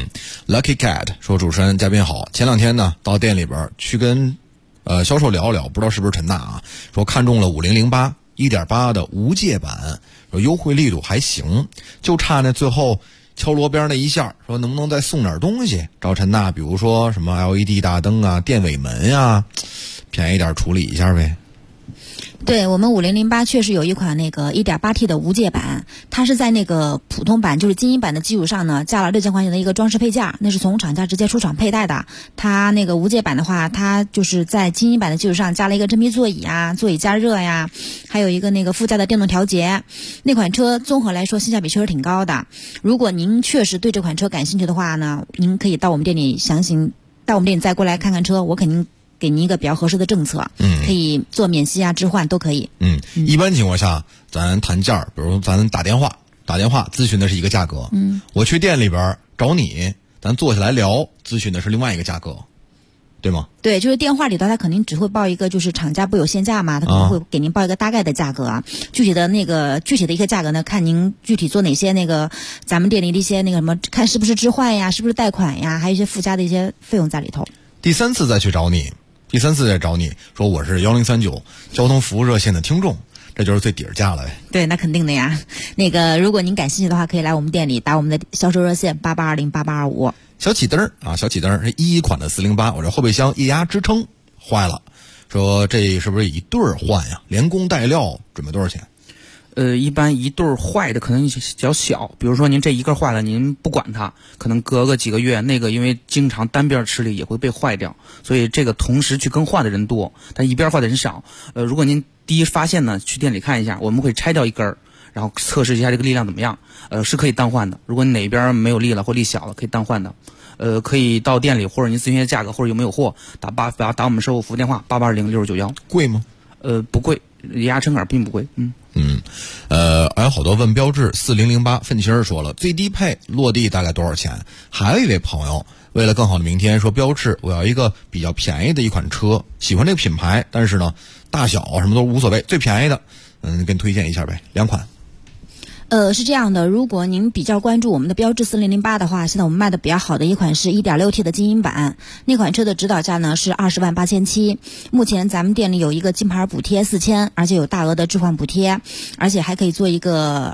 Lucky Cat 说：主持人嘉宾好，前2天呢到店里边去跟销售聊聊，不知道是不是陈大啊，说看中了5008 1.8 的无界版，说优惠力度还行，就差那最后敲锣边那一下，说能不能再送点东西？找陈大，比如说什么 LED 大灯啊、电尾门呀，便宜点处理一下呗。 对，我们5008确实有一款那个 1.8T 的无界版，它是在那个普通版就是精英版的基础上呢，加了6000块钱的一个装饰配件，那是从厂家直接出厂配带的。它那个无界版的话，它就是在精英版的基础上加了一个真皮座椅啊，座椅加热呀，还有一个那个副驾的电动调节。那款车综合来说性价比确实挺高的。如果您确实对这款车感兴趣的话呢，您可以到我们店里再过来看看车，我肯定给您一个比较合适的政策，可以做免息啊、置换都可以。 一般情况下，咱谈价，比如咱打电话咨询的是一个价格，我去店里边找你，咱坐下来聊，咨询的是另外一个价格，对吗？ 对，就是电话里头他肯定只会报一个，就是厂家不有限价嘛，他可能会给您报一个大概的价格啊。具体的一个价格呢，看您具体做哪些那个咱们店里的一些那个什么，看是不是置换呀，是不是贷款呀，还有一些附加的一些费用在里头。 第三次再找你说我是1039交通服务热线的听众，这就是最底儿价了呗。 对，那肯定的呀。那个如果您感兴趣的话，可以来我们店里打我们的销售热线88208825。 小启灯是11款的408，我这后备箱液压支撑坏了，说这是不是一对儿换呀？连工带料准备多少钱？ 一般一对坏的可能比较小，比如说您这一个坏了，您不管它，可能隔个几个月，那个因为经常单边吃力也会被坏掉，所以这个同时去更换的人多，但一边坏的人少。如果您第一发现呢，去店里看一下，我们会拆掉一根儿，然后测试一下这个力量怎么样，是可以单换的。如果你哪边没有力了或力小了，可以单换的。可以到店里或者您咨询一下价格或者有没有货，打我们售后服务电话88206591。 贵吗？ 不贵，液压撑杆并不贵。 还有好多问标致4008，奋青说了最低配落地大概多少钱？还有一位朋友为了更好的明天说标致我要一个比较便宜的一款车，喜欢这个品牌，但是呢大小什么都无所谓，最便宜的给你推荐一下呗，2款。 是这样的，如果您比较关注我们的标致4008的话，现在我们卖的比较好的一款是 1.6T 的精英版，那款车的指导价呢是208700，目前咱们店里有一个金牌补贴4000，而且有大额的置换补贴，而且还可以做一个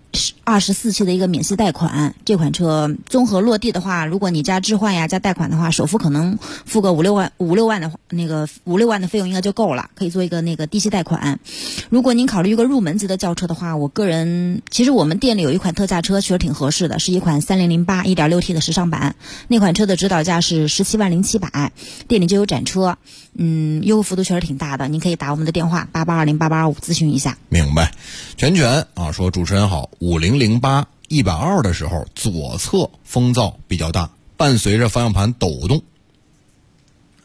24期的一个免息贷款。这款车综合落地的话，如果你加置换呀加贷款的话，首付可能付个5、6万的那个5、6万的费用应该就够了，可以做一个那个低息贷款。如果您考虑一个入门级的轿车的话，我个人其实我们店里有一款特价车确实挺合适的，是一款3008 1.6T 的时尚版，那款车的指导价是170700，店里就有展车，优惠幅度确实挺大的，您可以打我们的电话88208825咨询一下。 明白。全说主持人好，5008 120的时候左侧风噪比较大，伴随着方向盘抖动。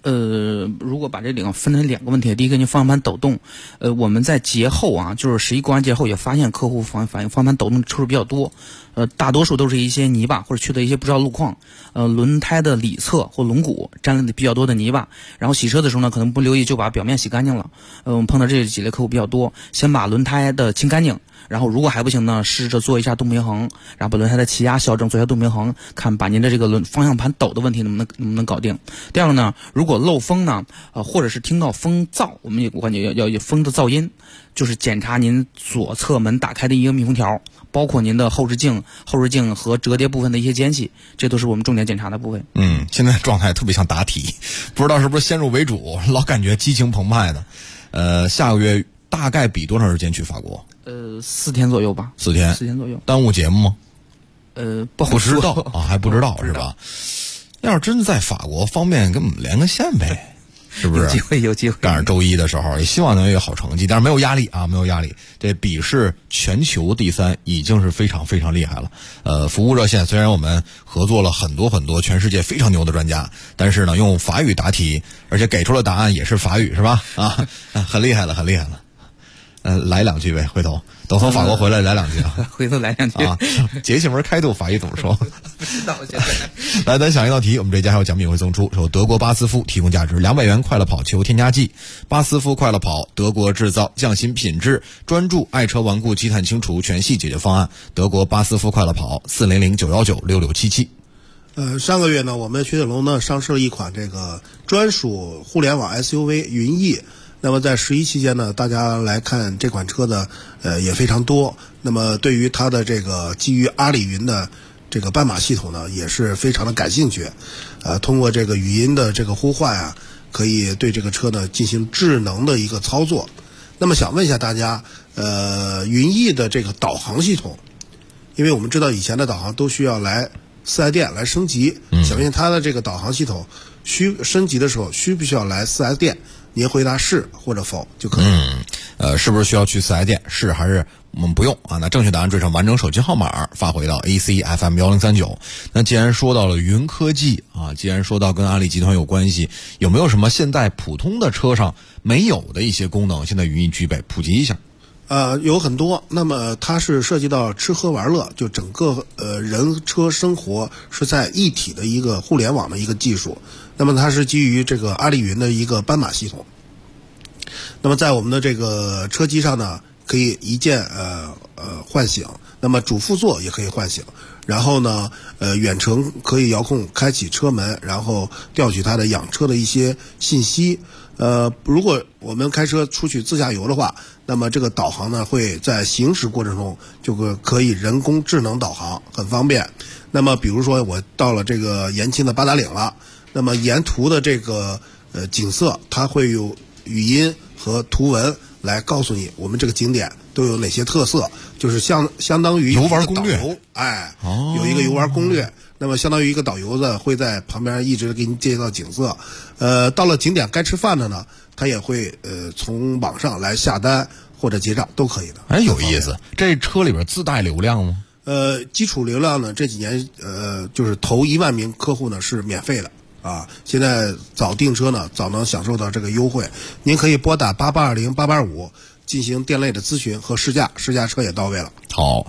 如果把这分成两个问题，第一个，您方向盘抖动，我们在节后啊，就是11过完节后也发现客户反映方向盘抖动车数比较多，大多数都是一些泥巴或者去的一些不知道路况，轮胎的里侧或轮毂沾了比较多的泥巴，然后洗车的时候呢，可能不留意就把表面洗干净了。我们碰到这几类客户比较多，先把轮胎的清干净。然后如果还不行呢，试着做一下动平衡，然后把轮胎的气压校正，做一下动平衡，看把您的这个方向盘抖的问题能不能搞定。第二个呢，如果漏风呢，或者是听到风噪，我们感觉要有风的噪音，就是检查您左侧门打开的一个密封条，包括您的后视镜和折叠部分的一些间隙，这都是我们重点检查的部分。 现在状态特别像答题，不知道是不是先入为主，老感觉激情澎湃的。下个月大概比多长时间去法国 ？4天左右吧。4天左右。 耽误节目吗？不知道啊，还不知道是吧？要是真的在法国方便，跟我们连个线呗。是不是有机会？ 赶上周一的时候，也希望能有一个好成绩，但是没有压力啊，没有压力。这笔试全球第3已经是非常非常厉害了。服务热线虽然我们合作了很多全世界非常牛的专家，但是呢，用法语答题，而且给出了答案也是法语，是吧？很厉害了，很厉害了。来2句呗，回头等从法国回来来2句啊。 回头来2句啊。节气门开度法语怎么说？ 不知道现在。 来，咱想一道题，我们这家还有奖品会送出，由德国巴斯夫提供价值200元快乐跑球添加剂。巴斯夫快乐跑，德国制造，匠心品质，专注爱车顽固积碳清除全系解决方案。德国巴斯夫快乐跑，400-919-6677。 上个月呢，我们雪铁龙呢上市了一款这个专属互联网 SUV 云翼。那么在11期间呢，大家来看这款车的也非常多。那么对于它的这个基于阿里云的这个斑马系统呢，也是非常的感兴趣。通过这个语音的这个呼唤啊，可以对这个车呢进行智能的一个操作。那么想问一下大家，云翼的这个导航系统，因为我们知道以前的导航都需要来4S店来升级，想问一下它的这个导航系统升级的时候需不需要来4S店？您回答是或者否就可以。 是不是需要去4S店？是还是不用啊？那正确答案缀上完整手机号码发回到 ACFM1039。那既然说到了云科技啊，既然说到跟阿里集团有关系，有没有什么现在普通的车上没有的一些功能，现在云翼具备，普及一下？ 有很多。那么它是涉及到吃喝玩乐，就整个人车生活是在一体的一个互联网的一个技术。那么它是基于这个阿里云的一个斑马系统。那么在我们的这个车机上呢，可以一键唤醒，那么主副座也可以唤醒，然后呢远程可以遥控开启车门，然后调取它的养车的一些信息。如果我们开车出去自驾游的话，那么这个导航呢会在行驶过程中就可以人工智能导航，很方便。那么比如说我到了这个延庆的八达岭了，那么沿途的这个景色，它会有语音和图文来告诉你我们这个景点都有哪些特色，就是相当于游玩攻略， 有一个游玩攻略。那么相当于一个导游子会在旁边一直给你介绍景色。到了景点该吃饭的呢，他也会从网上来下单或者结账都可以的。 有意思。这车里边自带流量吗？ 基础流量呢，这几年就是头1万名客户呢是免费的啊。现在早订车呢，早能享受到这个优惠。您可以拨打88208825进行店内的咨询和试驾车也到位了。 好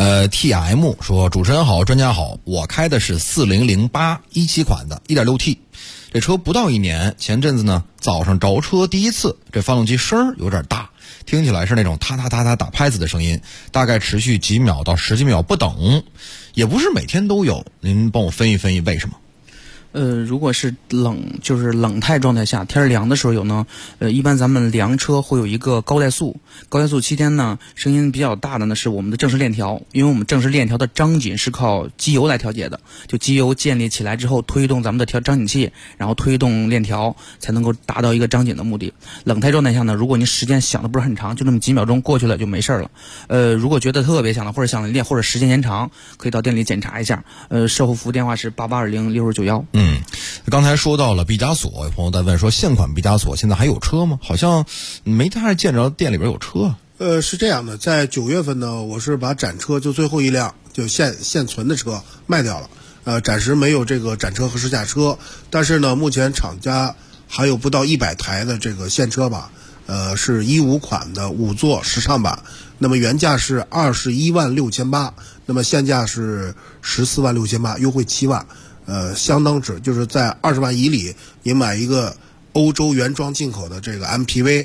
，TM 说主持人好，专家好，我开的是400817款的 1.6T， 这车不到1年，前阵子呢早上着车第一次，这发动机声有点大，听起来是那种嗒嗒嗒嗒打拍子的声音，大概持续几秒到10几秒不等，也不是每天都有，您帮我分析为什么？ 如果是就是冷态状态下，天凉的时候有呢，一般咱们凉车会有一个高怠速7天呢，声音比较大的呢是我们的正时链条，因为我们正时链条的张紧是靠机油来调节的，就机油建立起来之后推动咱们的张紧器，然后推动链条才能够达到一个张紧的目的。冷态状态下呢，如果您时间响的不是很长，就这么几秒钟过去了就没事了。如果觉得特别响了，或者响练或者时间延长，可以到店里检查一下。售后服务电话是88206091。 刚才说到了毕加索，有朋友在问说现款毕加索现在还有车吗？好像没太见着店里边有车。 是这样的，在9月份呢，我是把展车就最后一辆就现存的车卖掉了。暂时没有这个展车和试驾车，但是呢，目前厂家还有不到100台的这个现车版，是15款的5座时尚版，那么原价是216800，那么现价是146800，优惠7万，相当值，就是在20万以里，您买一个欧洲原装进口的这个 MPV，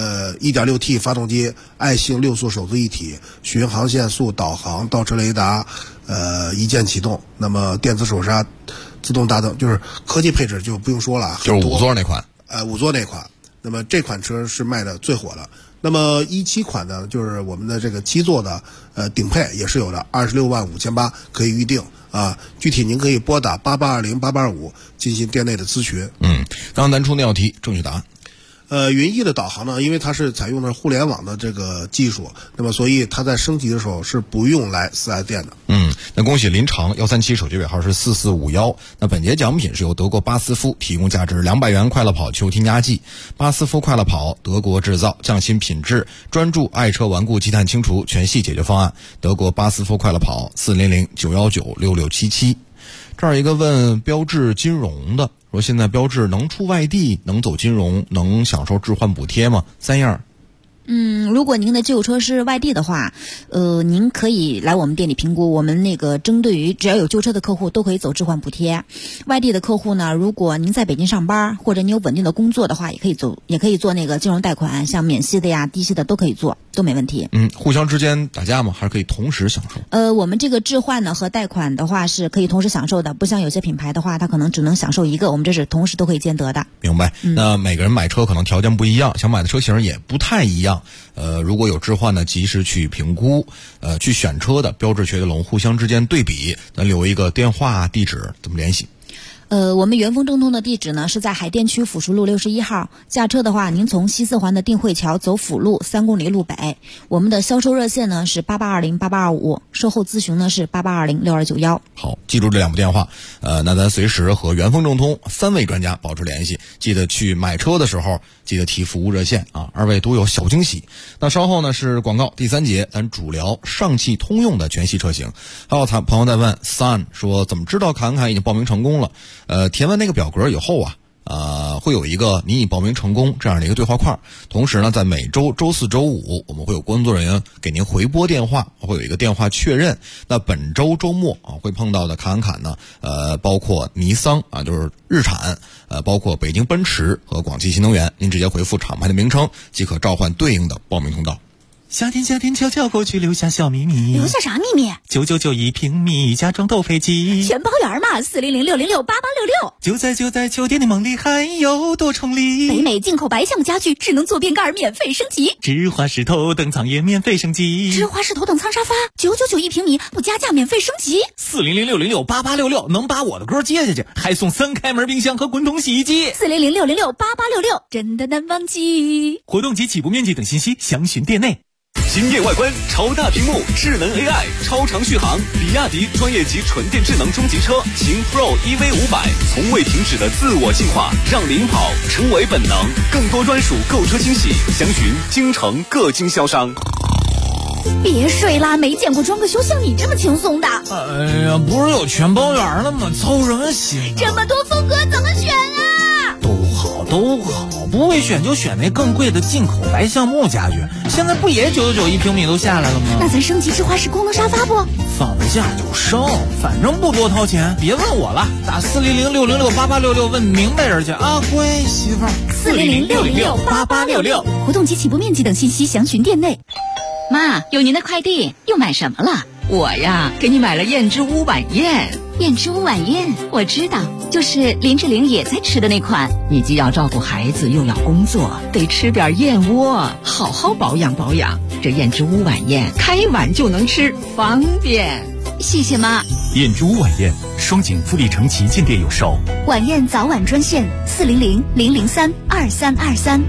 1.6T 发动机，爱信6速手自一体，巡航限速、导航、倒车雷达，一键启动，那么电子手刹、自动大灯，就是科技配置就不用说了， 就是5座那款 ，5座那款。那么这款车是卖的最火的。那么17款呢，就是我们的这个7座的顶配也是有的，265800可以预定啊。具体您可以拨打88208825进行店内的咨询。 刚刚咱出那道题，正确答案。 云翼的导航呢，因为它是采用的互联网的这个技术，那么所以它在升级的时候是不用来4S店的。 那恭喜林长137手机尾号是4451。那本节奖品是由德国巴斯夫提供价值200元快乐跑球添加剂。巴斯夫快乐跑，德国制造，匠心品质，专注爱车顽固积碳清除全系解决方案。德国巴斯夫快乐跑400-919-6677。这儿一个问标致金融的，说现在标致能出外地，能走金融，能享受置换补贴吗？3样。 如果您的旧车是外地的话，您可以来我们店里评估。我们那个针对于只要有旧车的客户都可以走置换补贴。外地的客户呢，如果您在北京上班或者你有稳定的工作的话，也可以做那个金融贷款，像免息的呀、低息的都可以做，都没问题。 互相之间打架吗？还是可以同时享受？ 我们这个置换呢和贷款的话是可以同时享受的，不像有些品牌的话，它可能只能享受一个，我们这是同时都可以兼得的。 明白。那每个人买车可能条件不一样，想买的车型也不太一样。如果有置换呢，及时去评估，去选车的标致雪铁龙互相之间对比，咱留一个电话地址，怎么联系？ 我们元丰正通的地址呢是在海淀区辅淑路61号。驾车的话，您从西四环的定慧桥走辅路3公里路北。我们的销售热线呢是88208825，售后咨询呢是88206291。 好，记住这2部电话。那咱随时和元丰正通3位专家保持联系。记得去买车的时候，记得提服务热线啊，2位都有小惊喜。那稍后呢是广告，第3节咱主聊上汽通用的全系车型。还有朋友在问 Sun 说怎么知道侃侃已经报名成功了？填完那个表格以后会有一个你已报名成功这样的一个对话框。同时呢，在每周周4、周5，我们会有工作人员给您回拨电话，会有一个电话确认。那本周周末会碰到的侃侃呢，包括尼桑就是日产，包括北京奔驰和广汽新能源，您直接回复厂牌的名称即可召唤对应的报名通道。 夏天悄悄过去，留下小秘密。 留下啥秘密 ？999一平米，家装斗飞机， 全包圆嘛，400-606-8866。 就在酒店的梦里，还有多重礼。 北美进口白橡木家具，智能坐便盖免费升级， 芝华士头等舱也免费升级， 芝华士头等舱沙发999一平米，不加价免费升级。 400-606-8866能把我的歌接下去，还送3开门冰箱和滚筒洗衣机。 400-606-8866真的难忘记。 活动及起步面积等信息详询店内。 惊艳外观，超大屏幕，智能 AI， 超长续航，比亚迪专业级纯电智能中级车秦 Pro EV500，从未停止的自我进化，让领跑成为本能。更多专属购车惊喜，详询京城各经销商。 别睡啦，没见过装个修像你这么轻松的。 哎呀，不是有全包圆了吗？操什么心？ 这么多风格怎么选啊？ 都好，不会选就选那更贵的进口白橡木家具，现在不也999一平米都下来了吗？ 那咱升级芝华士功能沙发不？ 放假就升，反正不多掏钱，别问我了，打400-606-8866问明白人去啊，乖媳妇儿。 400-606-8866，活动及起步面积等信息详询店内。 妈，有您的快递，又买什么了？我呀，给你买了燕之屋晚宴。 燕之屋晚宴，我知道，就是林志玲也在吃的那款。 你既要照顾孩子，又要工作，得吃点燕窝，好好保养保养。这燕之屋晚宴，开碗就能吃，方便。 谢谢妈。 燕之屋晚宴，双井富力城旗舰店有售。 晚宴早晚专线400-003-2323。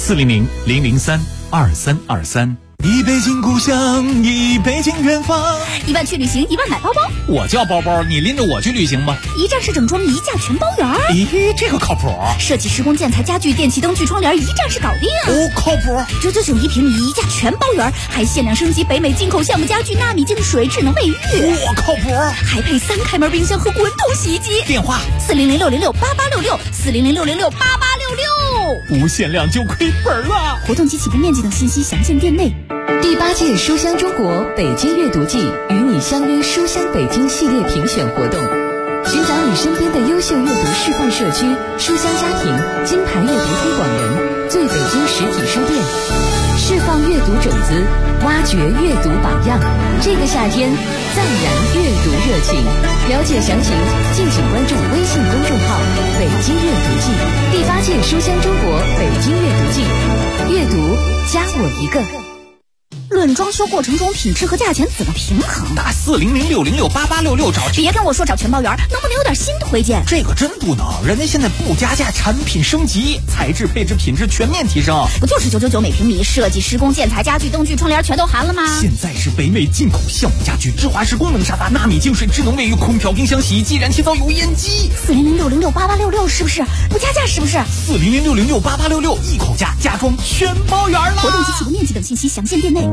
400-003-2323。一北京故乡，一北京远方。 1万去旅行，1万买包包。 我叫包包，你拎着我去旅行吧。 一站式整装，一价全包圆。 咦，这个靠谱。 设计施工建材家具电气灯具窗帘，一站式搞定。 哦，靠谱。 999一平米，一价全包圆，还限量升级北美进口橡木家具、纳米净水、智能卫浴。 我靠谱。 还配3开门冰箱和滚筒洗衣机。 电话 400-606-8866，400-606-8866。 不限量就亏本了。 活动及起步面积等信息详见店内。 第8届书香中国北京阅读季与你相约书香北京系列评选活动，寻找你身边的优秀阅读示范社区、书香家庭、金牌阅读推广人、最北京实体书店，释放阅读种子，挖掘阅读榜样。这个夏天，暂燃阅读热情。了解详情，敬请关注微信公众号“北京阅读季”。第8届书香中国北京阅读季，阅读加我一个。 论装修过程中品质和价钱怎么平衡？ 打400-606-8866找。 别跟我说找全包圆，能不能有点新的推荐？ 这个真不能，人家现在不加价，产品升级，材质、配置、品质全面提升。 不就是999每平米，设计、施工、建材、家具、灯具、窗帘全都含了吗？ 现在是北美进口项目家具、智华式功能沙发、纳米净水、智能卫浴、空调、冰箱、洗衣机、燃气灶、油烟机。 400-606-8866是不是？不加价是不是 ？400-606-8866一口价，家装全包圆了。 活动及起步面积等信息详见店内。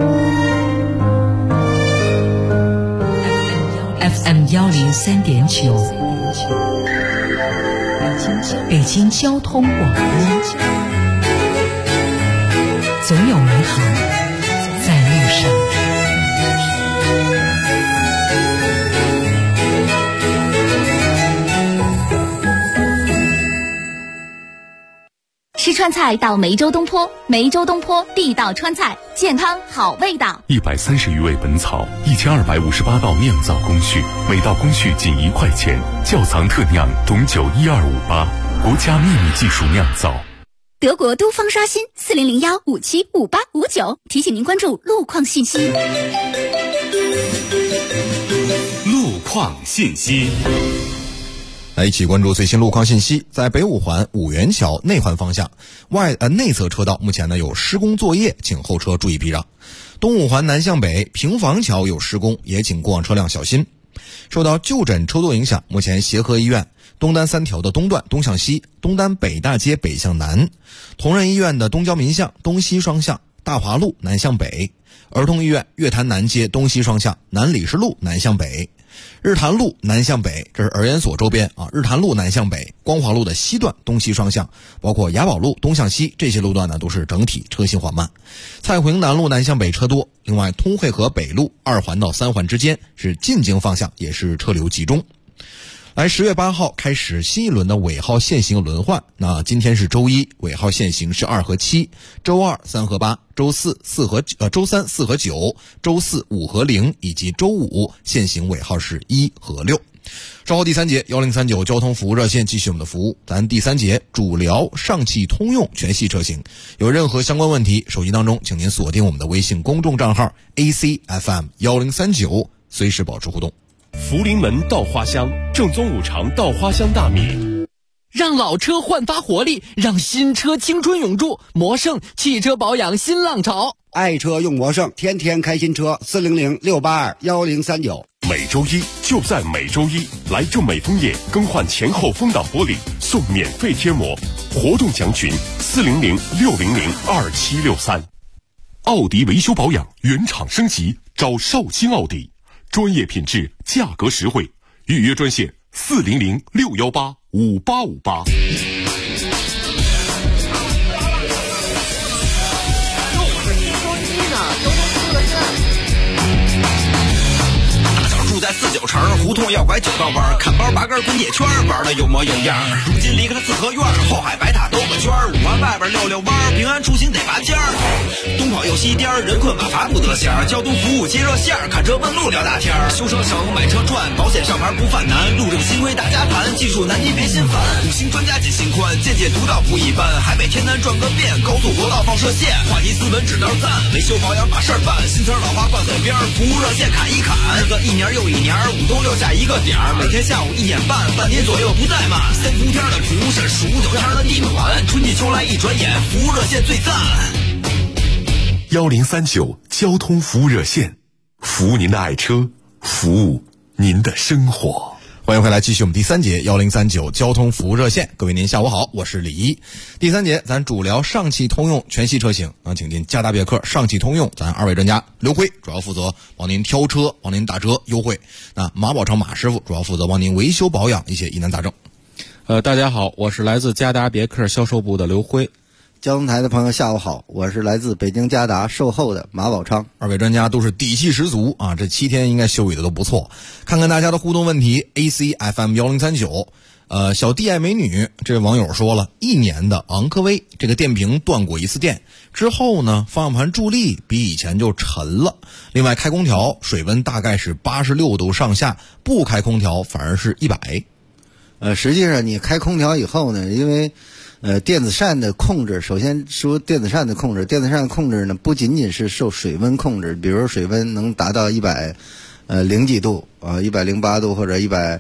FM 103.9，北京交通广播，总有美好在路上。 吃川菜到梅州东坡，梅州东坡地道川菜，健康好味道。 130余味本草，1258道酿造工序，每道工序仅1块钱。窖藏特酿董酒12588，国家秘密技术酿造。 德国都方刷新400-575859，提醒您关注路况信息。 路况信息。 来一起关注最新路况信息。在北五环五元桥内环方向内侧车道，目前呢有施工作业，请后车注意避让。东五环南向北平房桥有施工，也请过往车辆小心。受到就诊车多影响，目前协和医院东单3条的东段东向西，东单北大街北向南，同仁医院的东交民巷东西双向，大华路南向北，儿童医院月坛南街东西双向，南礼士路南向北，日坛路南向北，这是儿研所周边啊。日坛路南向北，光华路的西段东西双向，包括雅宝路东向西，这些路段呢都是整体车行缓慢。蔡滉南路南向北车多，另外通惠河北路2环到3环之间是进京方向，也是车流集中。来10月8号开始新一轮的尾号限行轮换，那今天是周一，尾号限行是2和7，周二3和8，周三4和9，周四5和0，以及周五限行尾号是1和6。稍后第3节1039交通服务热线继续我们的服务，咱第3节主聊上汽通用全系车型，有任何相关问题，手机当中请您锁定我们的微信公众账号 ACFM 1039，随时保持互动。 福临门稻花香，正宗五常稻花香大米， 让老车焕发活力，让新车青春永驻。魔胜汽车保养新浪潮， 爱车用魔胜，天天开新车。400-682-1039。 每周一就在每周一，来正美枫叶更换前后风挡玻璃，送免费贴膜。活动详询400-600-2763。奥迪维修保养原厂升级，找绍兴奥迪。专业品质，价格实惠，预约专线400-618-5858。 住在49城胡同要拐9道弯，看包拔根滚铁圈，玩的有模有样。如今离开了四合院，后海白塔兜个圈，5环外边溜溜弯，平安出行得拔尖儿。东跑又西颠，人困马乏不得闲。交通服务接热线，看车问路聊大天。修车省，买车赚，保险上牌不犯难。路政新规大家盘，技术难题别心烦。5星专家解心宽，见解独到不一般。海北天南转个遍，高速国道放射线。话题斯文指道赞，维修保养把事儿办。新词老话挂嘴边，服务热线砍一砍。日子一年又一年，5冬6夏一个点儿，每天下午1点半，半年左右不怠慢。3伏天的厨师，15、9天的地暖，春季秋来一转眼，服务热线最赞。 1039交通服务热线，服务您的爱车，服务您的生活。 欢迎回来，继续我们第3节1039交通服务热线。各位您下午好，我是李一。第3节咱主聊上汽通用全系车型啊，请进加大别克上汽通用，咱2位专家刘辉主要负责帮您挑车，帮您打折优惠。那马宝成马师傅主要负责帮您维修保养一些疑难杂症。 大家好，我是来自嘉达别克销售部的刘辉。 交通台的朋友下午好，我是来自北京嘉达售后的马宝昌。 二位专家都是底气十足啊，这7天应该修理的都不错。看看大家的互动问题 ，ACFM1039。小弟爱美女这位网友说了，1年的昂科威这个电瓶断过一次电之后呢，方向盘助力比以前就沉了。另外开空调水温大概是86度上下，不开空调反而是100。 实际上你开空调以后呢，因为电子扇的控制，首先说电子扇的控制，电子扇的控制呢不仅仅是受水温控制，比如水温能达到100几度108度或者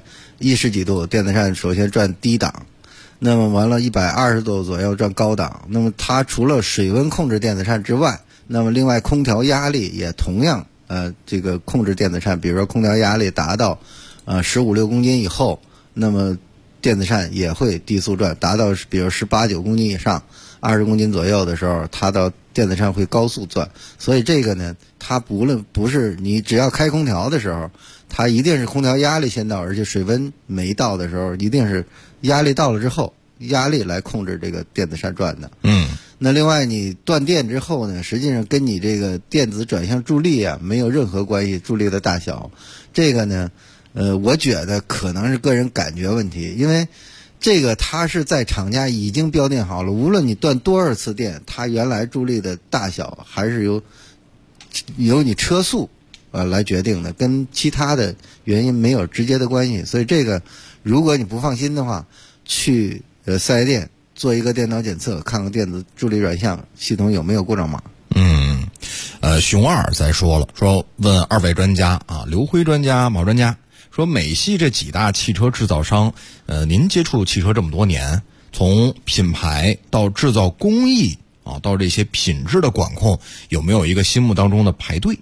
110几度，电子扇首先转低档，那么完了120度左右转高档。那么它除了水温控制电子扇之外，那么另外空调压力也同样这个控制电子扇，比如说空调压力达到15-16公斤以后，那么电子扇也会低速转，达到比如18-19公斤以上20公斤左右的时候，它到电子扇会高速转。所以这个呢，它不是你只要开空调的时候，它一定是空调压力先到，而且水温没到的时候，一定是压力到了之后，压力来控制这个电子扇转的。那另外你断电之后呢，实际上跟你这个电子转向助力啊没有任何关系，助力的大小。这个呢我觉得可能是个人感觉问题，因为这个它是在厂家已经标定好了，无论你断多少次电，它原来助力的大小还是由你车速来决定的，跟其他的原因没有直接的关系。所以这个如果你不放心的话，去4S店做一个电脑检测，看看电子助力转向系统有没有故障码。 熊二再说了，说问二位专家啊，刘辉专家、马专家，说美系这几大汽车制造商，您接触汽车这么多年，从品牌到制造工艺啊，到这些品质的管控，有没有一个心目当中的排队？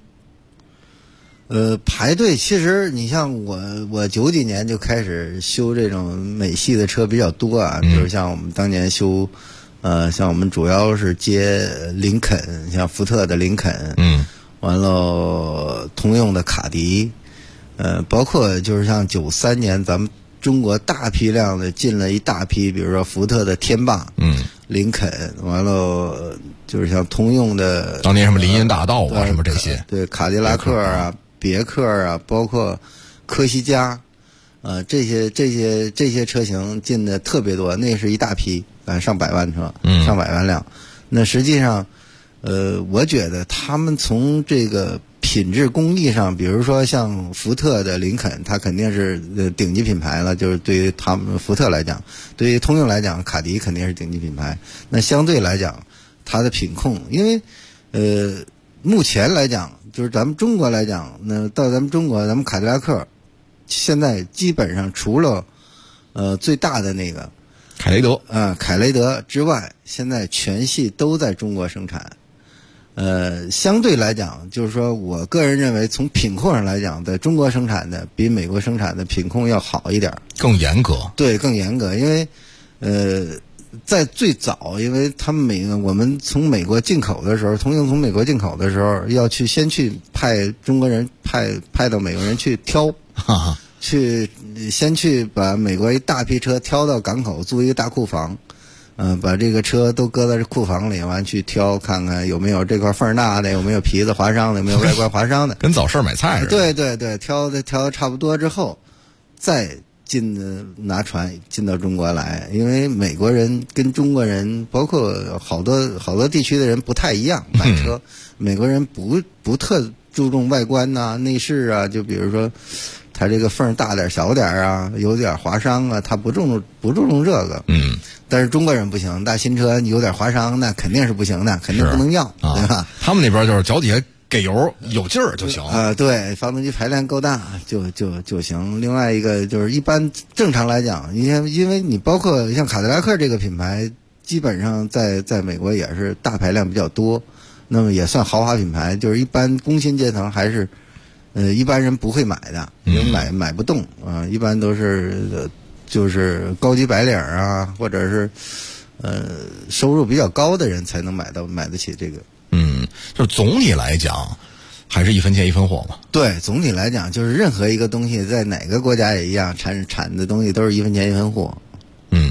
排队其实你像我90几年就开始修这种美系的车比较多啊，比如像我们当年修像我们主要是接林肯，像福特的林肯，完了通用的卡迪，包括就是像93年咱们中国大批量的进了一大批，比如说福特的天霸，林肯，完了就是像通用的当年什么林荫大道啊，什么这些， 对，卡迪拉克啊、别克啊，包括科西嘉，这些车型进的特别多，那是一大批，上百万车，上百万辆。那实际上，我觉得他们从这个品质工艺上，比如说像福特的林肯，它肯定是顶级品牌了，就是对于他们福特来讲，对于通用来讲，卡迪肯定是顶级品牌。那相对来讲，它的品控，因为目前来讲，就是咱们中国来讲，那到咱们中国，咱们凯迪拉克现在基本上除了最大的那个凯雷德凯雷德之外，现在全系都在中国生产。相对来讲，就是说我个人认为，从品控上来讲，在中国生产的比美国生产的品控要好一点， 更严格。 对，更严格，因为在最早，因为他们我们从美国进口的时候，通用从美国进口的时候，要先去派中国人派到美国人去挑，先去把美国一大批车挑到港口，租一个大库房，把这个车都搁在这库房里，完去挑，看看有没有这块缝大的，有没有皮子划伤的，有没有外观划伤的， 跟早市买菜似的。 对，挑的差不多之后，再拿船进到中国来，因为美国人跟中国人，包括好多地区的人不太一样，买车，美国人不特注重外观呐、内饰啊，就比如说它这个缝大点小点啊，有点划伤啊，他不注重这个。但是中国人不行，大新车有点划伤，那肯定是不行的，肯定不能要，对吧？ 他们那边就是脚底下给油有劲儿就行对，发动机排量够大就行。另外一个就是一般正常来讲，因为你包括像卡迪拉克这个品牌，基本上在美国也是大排量比较多，那么也算豪华品牌，就是一般工薪阶层还是一般人不会买的，因为买不动啊，一般都是就是高级白领啊，或者是收入比较高的人才能买得起这个。 就总体来讲，还是一分钱一分货嘛。 对，总体来讲，就是任何一个东西在哪个国家也一样，产的东西都是一分钱一分货。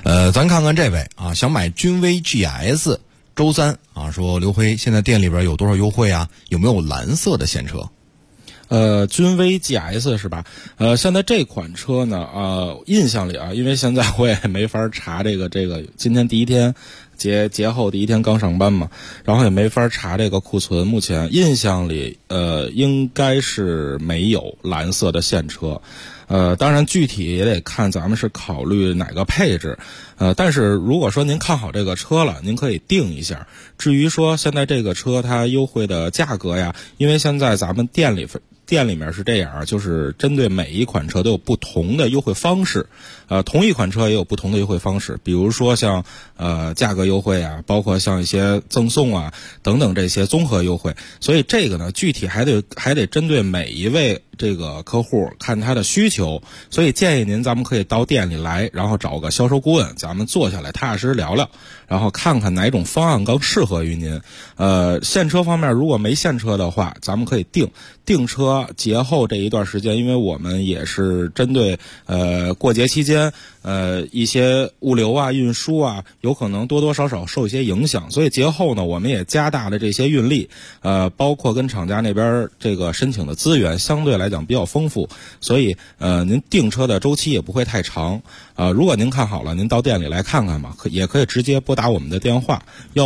咱看看这位啊，想买君威 GS， 周三啊说刘辉，现在店里边有多少优惠啊？有没有蓝色的现车？ 君威 GS 是吧？现在这款车呢，印象里啊，因为现在我也没法查这个，今天第一天节后第一天刚上班嘛，然后也没法查这个库存。目前印象里，应该是没有蓝色的现车。当然具体也得看咱们是考虑哪个配置。但是如果说您看好这个车了，您可以定一下。至于说现在这个车它优惠的价格呀，因为现在咱们店里面是这样，就是针对每一款车都有不同的优惠方式，同一款车也有不同的优惠方式，比如说像价格优惠啊，包括像一些赠送啊等等这些综合优惠，所以这个呢具体还得针对每一位这个客户看他的需求，所以建议您咱们可以到店里来，然后找个销售顾问，咱们坐下来踏踏实实聊聊，然后看看哪种方案更适合于您。现车方面如果没现车的话，咱们可以订车节后这一段时间，因为我们也是针对过节期间一些物流啊运输啊有可能多多少少受一些影响，所以节后呢我们也加大了这些运力，包括跟厂家那边这个申请的资源相对来讲比较丰富，所以您订车的周期也不会太长。如果您看好了，您到店里来看看吧，也可以直接拨打我们的电话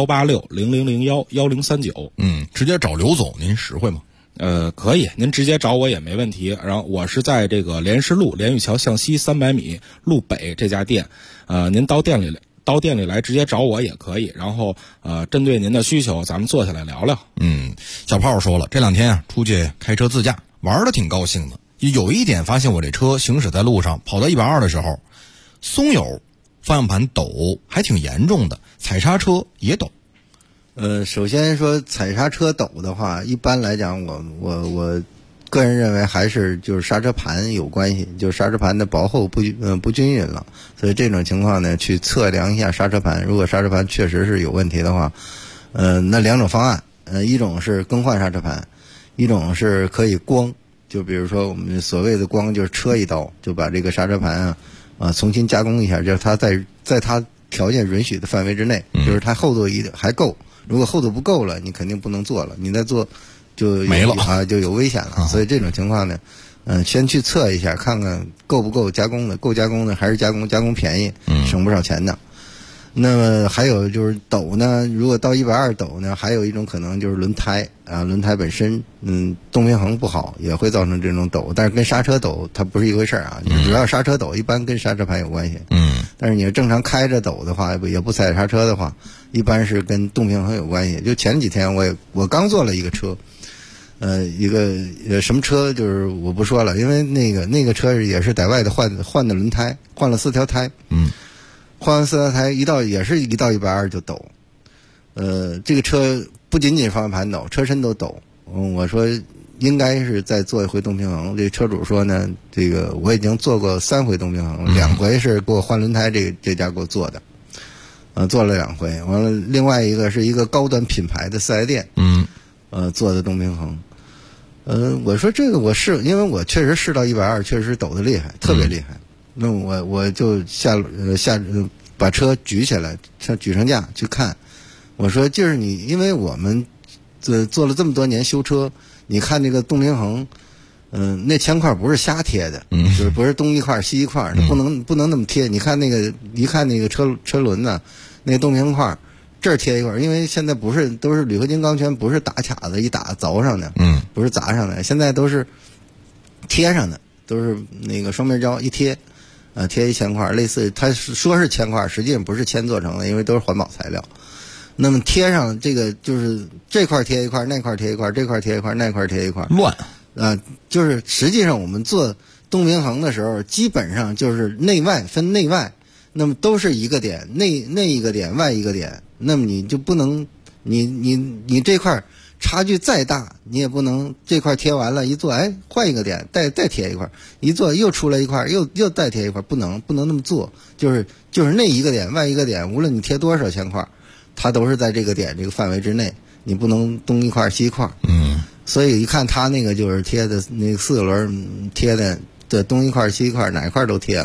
18600011039。 直接找刘总，您实惠吗？ 可以，您直接找我也没问题。然后我是在这个莲石路连玉桥向西300米路北这家店，您到店里来直接找我也可以。然后针对您的需求，咱们坐下来聊聊。 小炮说了，这两天啊出去开车自驾，玩得挺高兴的。有一点发现，我这车行驶在路上跑到120的时候，松油，方向盘抖，还挺严重的，踩刹车也抖。 首先说踩刹车抖的话，一般来讲，我个人认为还是就是刹车盘有关系，就是刹车盘的薄厚不均匀了，所以这种情况呢，去测量一下刹车盘，如果刹车盘确实是有问题的话，那两种方案，一种是更换刹车盘，一种是可以光，就比如说我们所谓的光，就是车一刀就把这个刹车盘重新加工一下，就是它在它条件允许的范围之内，就是它厚度还够。如果厚度不够了，你肯定不能做了，你再做就没了就有危险了。所以这种情况呢，先去测一下，看看够不够加工的，够加工的还是加工便宜，省不少钱的。那么还有就是抖呢，如果到120抖呢，还有一种可能就是轮胎本身动平衡不好，也会造成这种抖，但是跟刹车抖它不是一回事啊。主要刹车抖一般跟刹车盘有关系，但是你要正常开着抖的话，也不踩刹车的话，一般是跟动平衡有关系。就前几天我刚做了一个车，一个什么车就是我不说了，因为那个车也是在外的换的轮胎，换了4条胎，换完4条胎也是一到120就抖。这个车不仅仅方向盘抖，车身都抖。我说应该是再做一回动平衡。这车主说呢，这个我已经做过3回动平衡，2回是给我换轮胎，这家给我做的，做了2回。完了，另外一个是一个高端品牌的4S店，做的动平衡。我说这个因为我确实试到120，确实抖得厉害，特别厉害。那我就把车举起来，举上架去看。我说就是你，因为我们做了这么多年修车，你看这个动平衡，那铅块不是瞎贴的，就是不是东一块西一块，它不能那么贴。你看那个车轮呢，那个动平衡块这儿贴一块，因为现在不是都是铝合金钢圈，不是打卡子一打凿上的，不是砸上的，现在都是贴上的，都是那个双面胶一贴。贴一铅块，类似他说是铅块，实际上不是铅做成的，因为都是环保材料。那么贴上这个就是这块贴一块，那块贴一块，这块贴一块，那块贴一块， 乱就是实际上我们做动平衡的时候，基本上就是内外分内外，那么都是一个点，内一个点，外一个点，那么你就不能你这块差距再大，你也不能这块贴完了一做，换一个点再贴一块，一做又出来一块，又再贴一块，不能那么做，就是内一个点外一个点，无论你贴多少铅块，它都是在这个点这个范围之内，你不能东一块西一块。所以一看他那个就是贴的那个4个轮贴的东一块西一块，哪一块都贴了，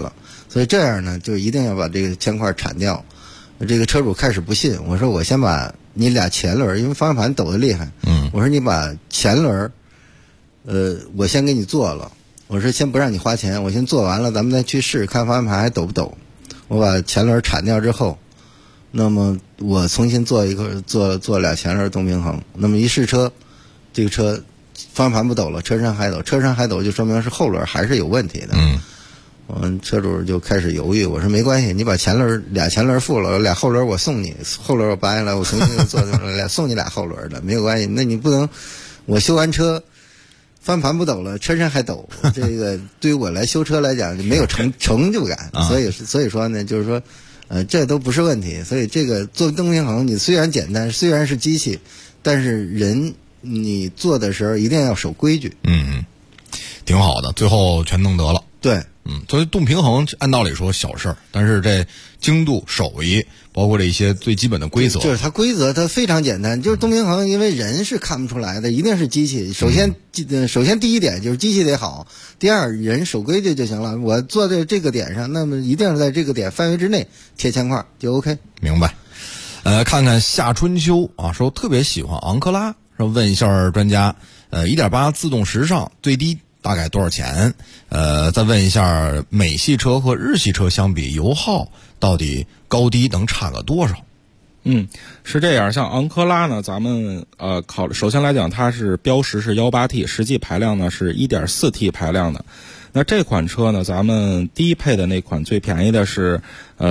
所以这样呢，就一定要把这个铅块铲掉。这个车主开始不信，我说我先把你俩前轮，因为方向盘抖得厉害，我说你把前轮，我先给你做了，我说先不让你花钱，我先做完了，咱们再去试看方向盘还抖不抖。我把前轮铲掉之后，那么我重新做俩前轮动平衡，那么一试车，这个车方向盘不抖了，车身还抖，车身还抖就说明是后轮还是有问题的。我们车主就开始犹豫，我说没关系，你把俩前轮付了，俩后轮我送你，后轮我掰了，我重新做送你俩后轮的，没有关系。那你不能，我修完车，方向盘不抖了，车身还抖，这个对于我来修车来讲就没有成就感，所以说呢，就是说，这都不是问题。所以这个做动平衡，你虽然简单，虽然是机器，但是人你做的时候一定要守规矩。 挺好的，最后全弄得了。 对。 所以动平衡按道理说小事儿，但是这精度、手艺，包括这一些最基本的规则， 就是它规则它非常简单。就是动平衡，因为人是看不出来的，一定是机器。首先第一点就是机器得好，第二人守规矩就行了。我坐在这个点上，那么一定是在这个点范围之内贴铅块就 OK。 明白。看看夏春秋啊，说特别喜欢昂克拉，说问一下专家，1.8自动时尚最低大概多少钱？再问一下，美系车和日系车相比，油耗到底高低能差个多少？ 是这样，像昂科拉呢，咱们首先来讲，它是标识是 18T， 实际排量呢是 1.4T 排量的。那这款车呢，咱们低配的那款最便宜的是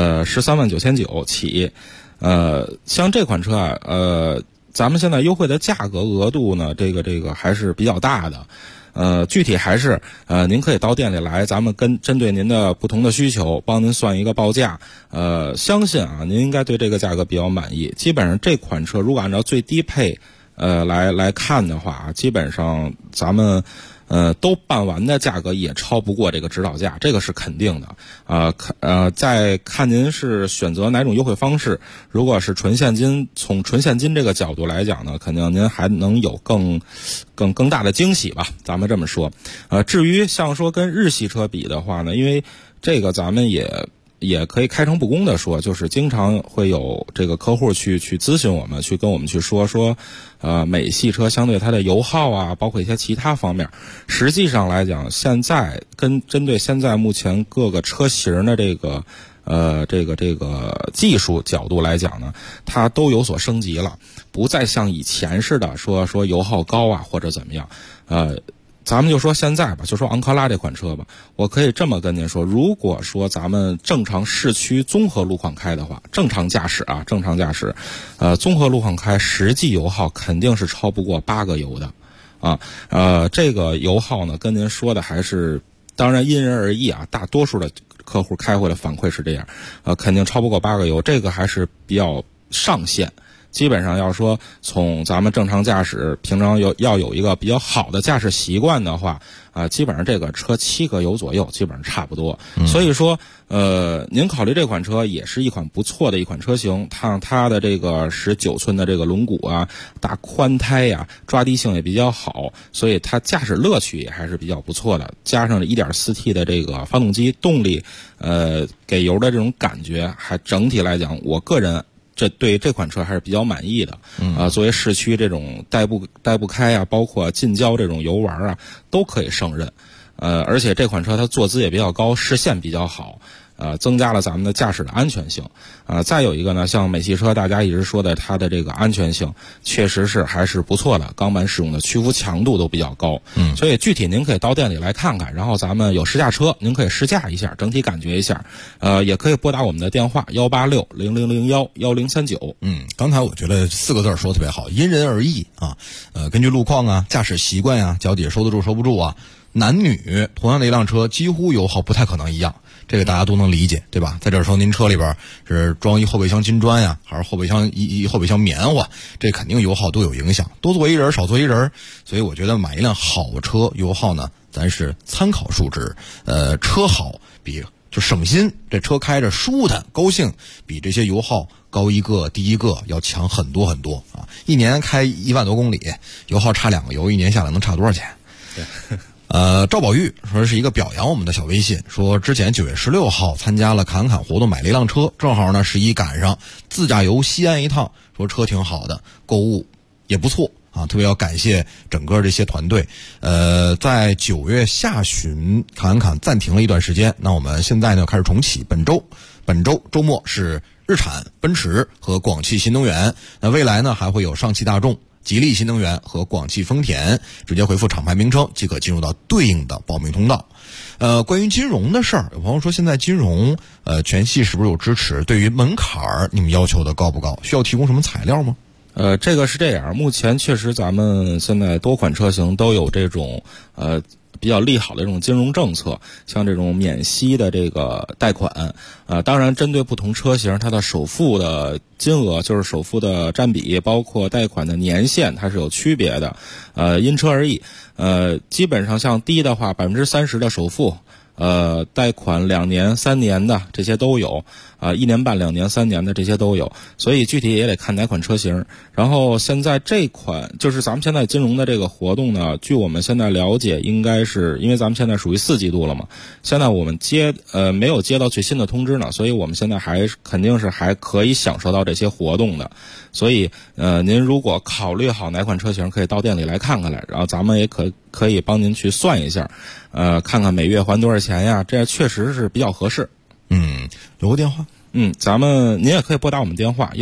13.99000起。像这款车啊，咱们现在优惠的价格额度呢，这个还是比较大的。具体还是您可以到店里来，咱们针对您的不同的需求，帮您算一个报价。相信啊，您应该对这个价格比较满意。基本上这款车如果按照最低配来看的话，基本上咱们都办完的价格也超不过这个指导价，这个是肯定的。再看您是选择哪种优惠方式。如果是纯现金，从纯现金这个角度来讲呢，肯定您还能有更大的惊喜吧，咱们这么说。至于像说跟日系车比的话呢，因为这个咱们也可以开诚布公的说，就是经常会有这个客户去咨询我们，去跟我们去说美系车相对它的油耗啊，包括一些其他方面，实际上来讲，现在针对现在目前各个车型的这个技术角度来讲呢，它都有所升级了，不再像以前似的说油耗高啊或者怎么样。咱们就说现在吧，就说昂科拉这款车吧，我可以这么跟您说，如果说咱们正常市区综合路况开的话，正常驾驶，综合路况开，实际油耗肯定是超不过8个油的，这个油耗呢，跟您说的还是，当然因人而异啊，大多数的客户开回来反馈是这样，肯定超不过8个油，这个还是比较上限。基本上要说从咱们正常驾驶，平常要有一个比较好的驾驶习惯的话，基本上这个车7个油左右，基本上差不多。所以说，您考虑这款车也是一款不错的一款车型，它的这个19寸的这个轮毂啊，大宽胎呀，抓地性也比较好，所以它驾驶乐趣也还是比较不错的。加上了 1.4T 的这个发动机动力，给油的这种感觉，还整体来讲，我个人对这款车还是比较满意的。作为市区这种带不开啊，包括近郊这种游玩啊，都可以胜任。而且这款车它坐姿也比较高，视线比较好，增加了咱们的驾驶的安全性。再有一个呢，像美系车大家一直说的它的这个安全性，确实是还是不错的，钢板使用的屈服强度都比较高。所以具体您可以到店里来看看，然后咱们有试驾车，您可以试驾一下，整体感觉一下。也可以拨打我们的电话18600011039。 刚才我觉得4个字说得特别好，因人而异啊。根据路况啊、驾驶习惯啊、脚底收得住收不住啊，男女同样的一辆车，几乎油耗不太可能一样。这个大家都能理解，对吧？在这时候您车里边是装一后备箱金砖呀，还是后备箱棉花，这肯定油耗都有影响。多坐一人少坐一人，所以我觉得买一辆好车油耗呢，咱是参考数值。车好比就省心，这车开着舒坦高兴，比这些油耗高一个低一个要强很多很多啊！一年开1万多公里，油耗差2个油，一年下来能差多少钱？ 对。 赵宝玉说是一个表扬我们的小微信，说之前9月16号参加了侃侃活动，买了一辆车，正好呢11赶上自驾游西安一趟，说车挺好的，购物也不错啊，特别要感谢整个这些团队。在9月下旬侃暂停了一段时间，那我们现在呢开始重启，本周周末是日产、奔驰和广汽新能源，那未来呢还会有上汽大众、吉利新能源和广汽丰田，直接回复厂牌名称即可进入到对应的报名通道。关于金融的事儿，有朋友说现在金融全系是不是有支持？对于门槛你们要求的高不高？需要提供什么材料吗？ 这个是这样，目前确实咱们现在多款车型都有这种比较利好的这种金融政策，像这种免息的这个贷款，当然针对不同车型，它的首付的金额，就是首付的占比，包括贷款的年限，它是有区别的，因车而异。基本上像低的话，30%的首付，贷款2年、3年的这些都有，1年半、2年、3年的这些都有，所以具体也得看哪款车型。然后现在这款就是咱们现在金融的这个活动呢，据我们现在了解，应该是因为咱们现在属于4季度了嘛，现在我们没有接到最新的通知呢，所以我们现在肯定是还可以享受到这些活动的。所以您如果考虑好哪款车型，可以到店里来看看来，然后咱们也可以帮您去算一下，看看每月还多少钱呀，这确实是比较合适。 留个电话。 您也可以拨打我们电话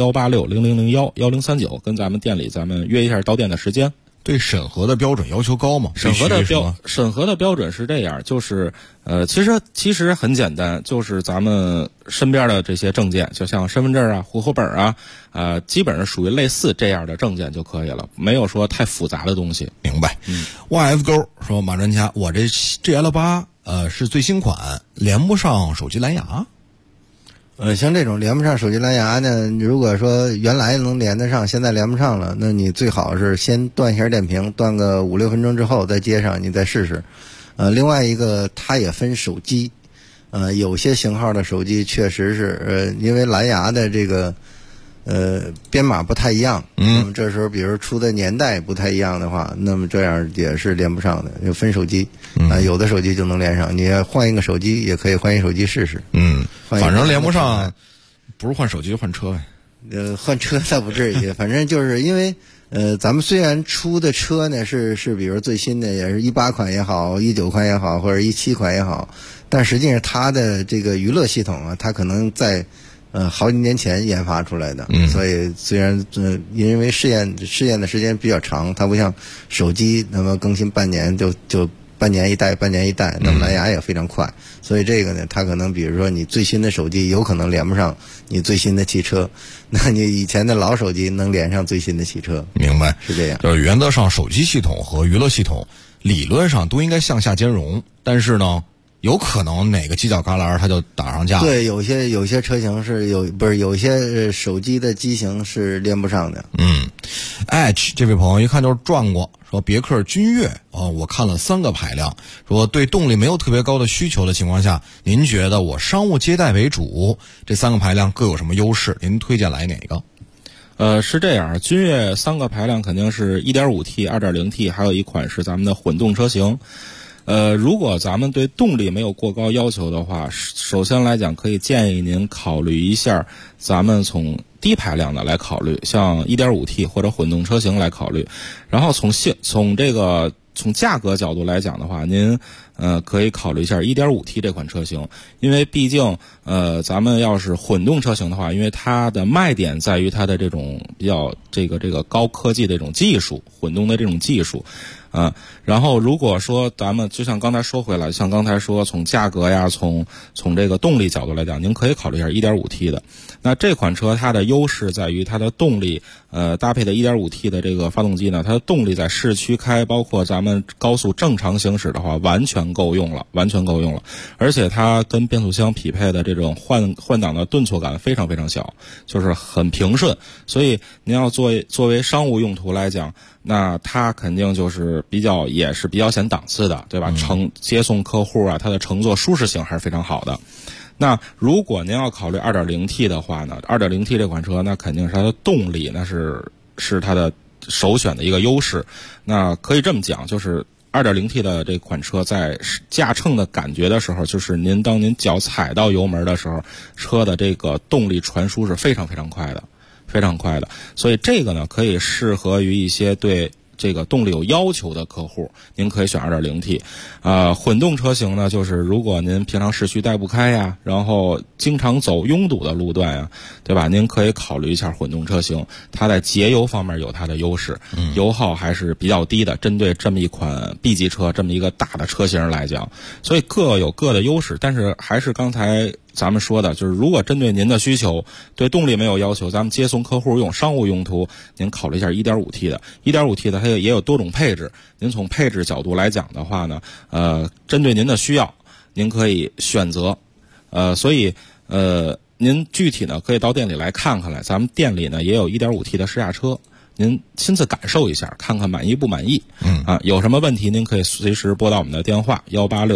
18600011039，跟咱们店里咱们约一下到店的时间。 对审核的标准要求高吗？ 审核的标准是这样，就是其实很简单，就是咱们身边的这些证件，就像身份证啊、户口本啊，基本上属于类似这样的证件就可以了，没有说太复杂的东西。 明白。YF 勾说马专家，我这 GL8 是最新款，连不上手机蓝牙。 像这种连不上手机蓝牙呢，如果说原来能连得上，现在连不上了，那你最好是先断一下电瓶，断个5-6分钟之后再接上，你再试试。另外一个，它也分手机，有些型号的手机确实是因为蓝牙的这个编码不太一样，那么这时候比如出的年代不太一样的话，那么这样也是连不上的，就分手机。有的手机就能连上，你换一个手机也可以换一手机试试。 反正连不上，不是换手机就换车呗。 换车倒不至于，反正就是因为咱们虽然出的车呢是比如最新的，也是18款也好，19款也好，或者17款也好，但实际上它的这个娱乐系统啊，它可能在好几年前研发出来的，所以虽然因为试验的时间比较长，它不像手机那么更新半年就半年一代，那么蓝牙也非常快，所以这个呢，它可能比如说你最新的手机有可能连不上你最新的汽车，那你以前的老手机能连上最新的汽车。 明白， 是这样。 就是原则上手机系统和娱乐系统理论上都应该向下兼容，但是呢，有可能哪个犄角旮旯它就打上架了。 对，有些车型是有些手机的机型是连不上的。 H 这位朋友一看就是转过，说别克君越我看了3个排量，说对动力没有特别高的需求的情况下，您觉得我商务接待为主，这3个排量各有什么优势？您推荐来哪个？ 是这样，君越3个排量肯定是 1.5T、2.0T， 还有一款是咱们的混动车型。如果咱们对动力没有过高要求的话，首先来讲可以建议您考虑一下，咱们从低排量的来考虑，像 1.5T 或者混动车型来考虑。然后从价格角度来讲的话，您可以考虑一下 1.5T 这款车型，因为毕竟咱们要是混动车型的话，因为它的卖点在于它的这种比较这个高科技的这种技术，混动的这种技术。然后如果说咱们就像刚才说回来，像刚才说从价格呀，从这个动力角度来讲，您可以考虑一下 1.5T 的。那这款车它的优势在于它的动力，搭配的 1.5T 的这个发动机呢，它的动力在市区开，包括咱们高速正常行驶的话，完全够用了。而且它跟变速箱匹配的这种换挡的顿挫感非常非常小，就是很平顺。所以您要作为商务用途来讲，那它肯定就是也是比较显档次的，对吧？接送客户啊，它的乘坐舒适性还是非常好的。那如果您要考虑 2.0T 的话呢， 2.0T 这款车那肯定是它的动力那是它的首选的一个优势。那可以这么讲，就是 2.0T 的这款车在驾乘的感觉的时候，就是当您脚踩到油门的时候，车的这个动力传输是非常非常快的，非常快的。所以这个呢，可以适合于一些对这个动力有要求的客户，您可以选 2.0T。混动车型呢，就是如果您平常市区带不开呀，然后经常走拥堵的路段呀，对吧？您可以考虑一下混动车型，它在节油方面有它的优势，油耗还是比较低的，针对这么一款 B 级车，这么一个大的车型来讲，所以各有各的优势。但是还是刚才咱们说的，就是如果针对您的需求，对动力没有要求，咱们接送客户用、商务用途，您考虑一下 1.5T 的。1.5T 的它也有多种配置，您从配置角度来讲的话呢，针对您的需要，您可以选择。所以您具体呢可以到店里来看看来，咱们店里呢也有 1.5T 的试驾车，您亲自感受一下，看看满意不满意。有什么问题您可以随时拨到我们的电话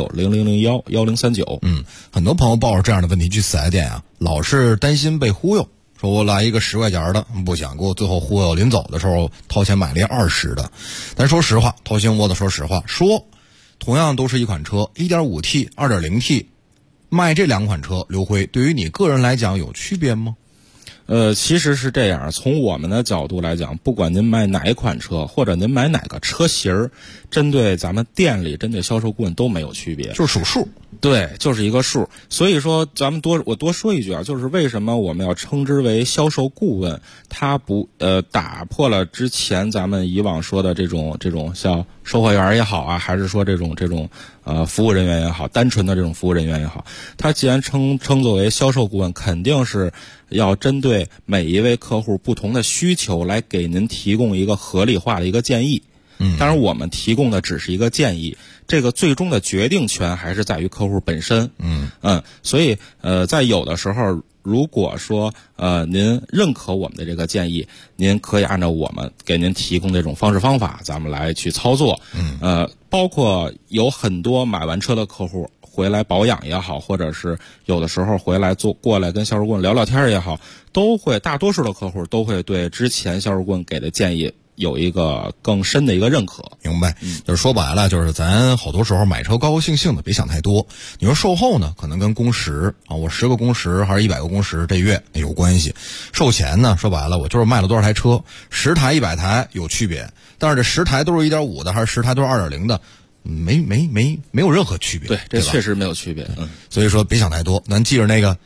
18600011039。 很多朋友抱着这样的问题去4S店啊，老是担心被忽悠，说我来一个10块钱的，不想给我最后忽悠，临走的时候掏钱买了20的。但说实话，掏心窝子说实话，说同样都是一款车 1.5T 2.0T， 卖这2款车，刘辉对于你个人来讲有区别吗？ 其实是这样，从我们的角度来讲，不管您买哪一款车，或者您买哪个车型，针对咱们店里、针对销售顾问都没有区别， 就是属数。 对，就是一个数。所以说，我多说一句啊，就是为什么我们要称之为销售顾问？它打破了之前咱们以往说的这种像售货员也好啊，还是说这种服务人员也好，单纯的这种服务人员也好，它既然称作为销售顾问，肯定是要针对每一位客户不同的需求来给您提供一个合理化的一个建议。当然我们提供的只是一个建议，这个最终的决定权还是在于客户本身。所以在有的时候，如果说您认可我们的这个建议，您可以按照我们给您提供这种方式方法，咱们来去操作。包括有很多买完车的客户回来保养也好，或者是有的时候回来过来跟销售顾问聊聊天也好，大多数的客户都会对之前销售顾问给的建议有一个更深的一个认可。 明白。就是说白了，就是咱好多时候买车高高兴兴的，别想太多。你说售后呢，可能跟工时啊，我10个工时还是100个工时这月有关系。售前呢，说白了，我就是卖了多少台车，10台100台有区别，但是这10台都是 1.5 的还是10台都是 2.0 的，没有任何区别。 对，这确实没有区别。 所以说别想太多，咱记着那个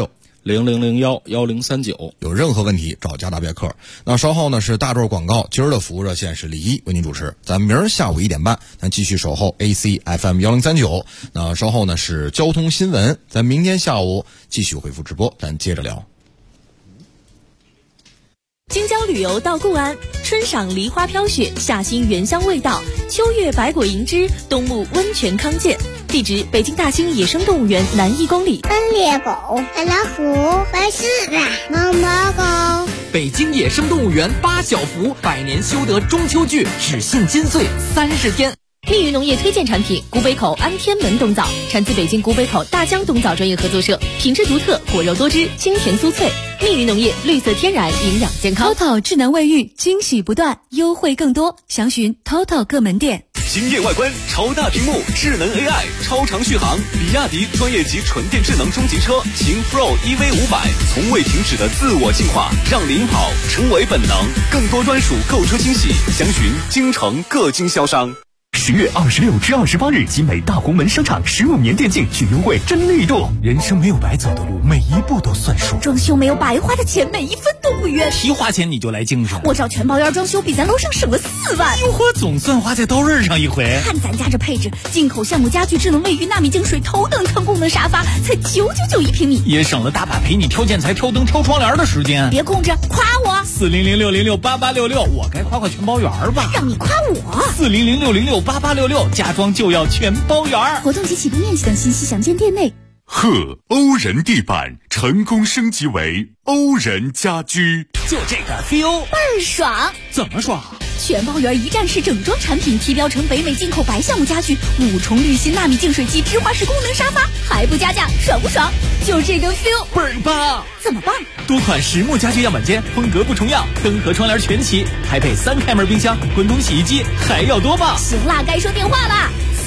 18600011039， 有任何问题找加大别克。那稍后呢是大众广告，今儿的服务热线是李一为您主持。咱明儿下午1点半，咱继续守候 AC FM 1039。那稍后呢是交通新闻，咱明天下午继续恢复直播，咱接着聊。 京郊旅游到固安，春赏梨花飘雪，夏欣原香味道，秋月百果银枝，冬沐温泉康健。地址：北京大兴野生动物园南1公里。 斑鬣狗、白老虎、白狮子、毛毛狗。 北京野生动物园8小福100年修得中秋剧，只限金穗30天。 密云农业推荐产品：古北口安天门冬枣，产自北京古北口大江冬枣专业合作社，品质独特，果肉多汁，清甜酥脆。密云农业，绿色天然，营养健康。 TOTO 智能卫浴，惊喜不断，优惠更多，详询 TOTO 各门店。 惊艳外观，超大屏幕，智能 AI， 超长续航。比亚迪专业级纯电智能中级车秦 Pro EV500，从未停止的自我进化，让领跑成为本能。更多专属购车惊喜，详询京城各经销商。10月26至28日，集美大红门商场15年电竞巨优惠真力度。 人生没有白走的路，每一步都算数。 装修没有白花的钱，每一分都不冤。 提花钱你就来精神， 我找全包院装修比咱楼上省了4万。 哟呵，总算花在刀刃上一回。 看咱家这配置，进口橡木家具、智能卫浴、纳米净水、头等舱功能沙发，才999一平米， 也省了大把陪你挑建材、挑灯、挑窗帘的时间。 别空着，夸我 ！400606866，我该夸全包园吧？ 让你夸我 ！400606866，家装就要全包园。 活动及启动面积等信息详见店内。 欧人地板成功升级为欧人家居， 就这个 feel 倍儿爽。 怎么爽？ 全包圆一站式整装产品，提标成北美进口白橡木家具，5重滤芯纳米净水机，芝华士功能沙发，还不加价，爽不爽？就这个 feel， 倍儿棒！ 怎么棒？ 多款实木家居样板间，风格不重样，灯和窗帘全齐，还配3开门冰箱、滚筒洗衣机，还要多棒！ 行啦，该说电话啦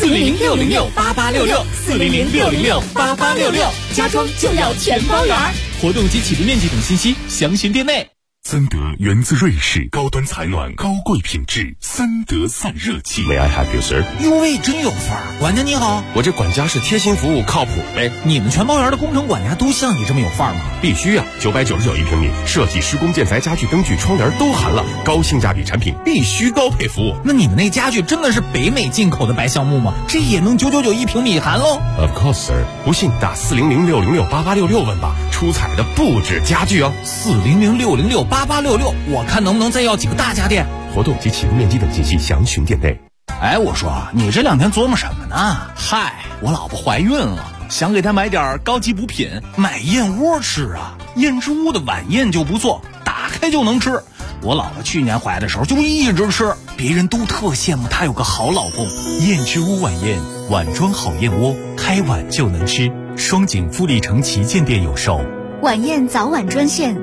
，400-606-8866，400-606-8866， 家装就要全包圆。 活动及起步面积等信息详询店内。 森德源自瑞士，高端采暖，高贵品质，森德散热器。May I help you, sir？ 哟喂，真有范儿！管家你好， 我这管家是贴心服务，靠谱呗。 你们全包园的工程管家都像你这么有范儿吗？ 必须啊！999一平米，设计、施工、建材、家具、灯具、窗帘都含了，高性价比产品必须高配服务。 那你们那家具真的是北美进口的白橡木吗？这也能999一平米含喽 ？Of course, sir。不信打400-606-8866问吧，出彩的不止家具哦。 400-606-8866，我看能不能再要几个大家电。 活动及起步面积等信息详询店内。 哎，我说你这2天琢磨什么呢？ 嗨，我老婆怀孕了， 想给她买点高级补品，买燕窝吃啊。燕之屋的晚宴就不错，打开就能吃。我老婆去年怀的时候就一直吃，别人都特羡慕她有个好老公。 燕之屋晚宴，碗装好燕窝，开碗就能吃。双井富力城旗舰店有售。 晚宴早晚专线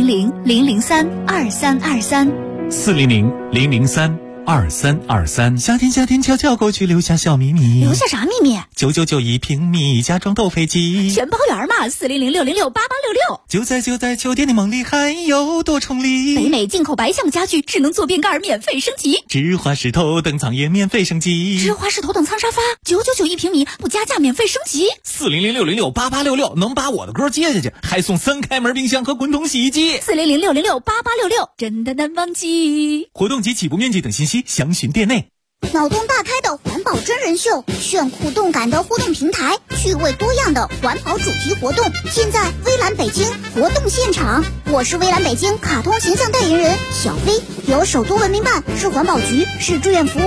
400-003-2323，400-003-2323。夏天悄悄过去，留下小秘密。 留下啥秘密 ？999一平米，家装斗飞机， 全包圆嘛！400-606-8866。 就在秋天的梦里，还有多重礼。 北美进口白橡木家具，智能坐便盖免费升级， 芝华士头等舱也免费升级， 芝华士头等舱沙发999一平米，不加价免费升级。 400-606-8866能把我的歌接下去，还送3开门冰箱和滚筒洗衣机。 400-606-8866，真的难忘记。 活动及起步面积等信息详询店内。 脑洞大开的环保真人秀，炫酷动感的互动平台，趣味多样的环保主题活动，尽在微蓝北京活动现场。我是微蓝北京卡通形象代言人小飞，由首都文明办、市环保局、市志愿服务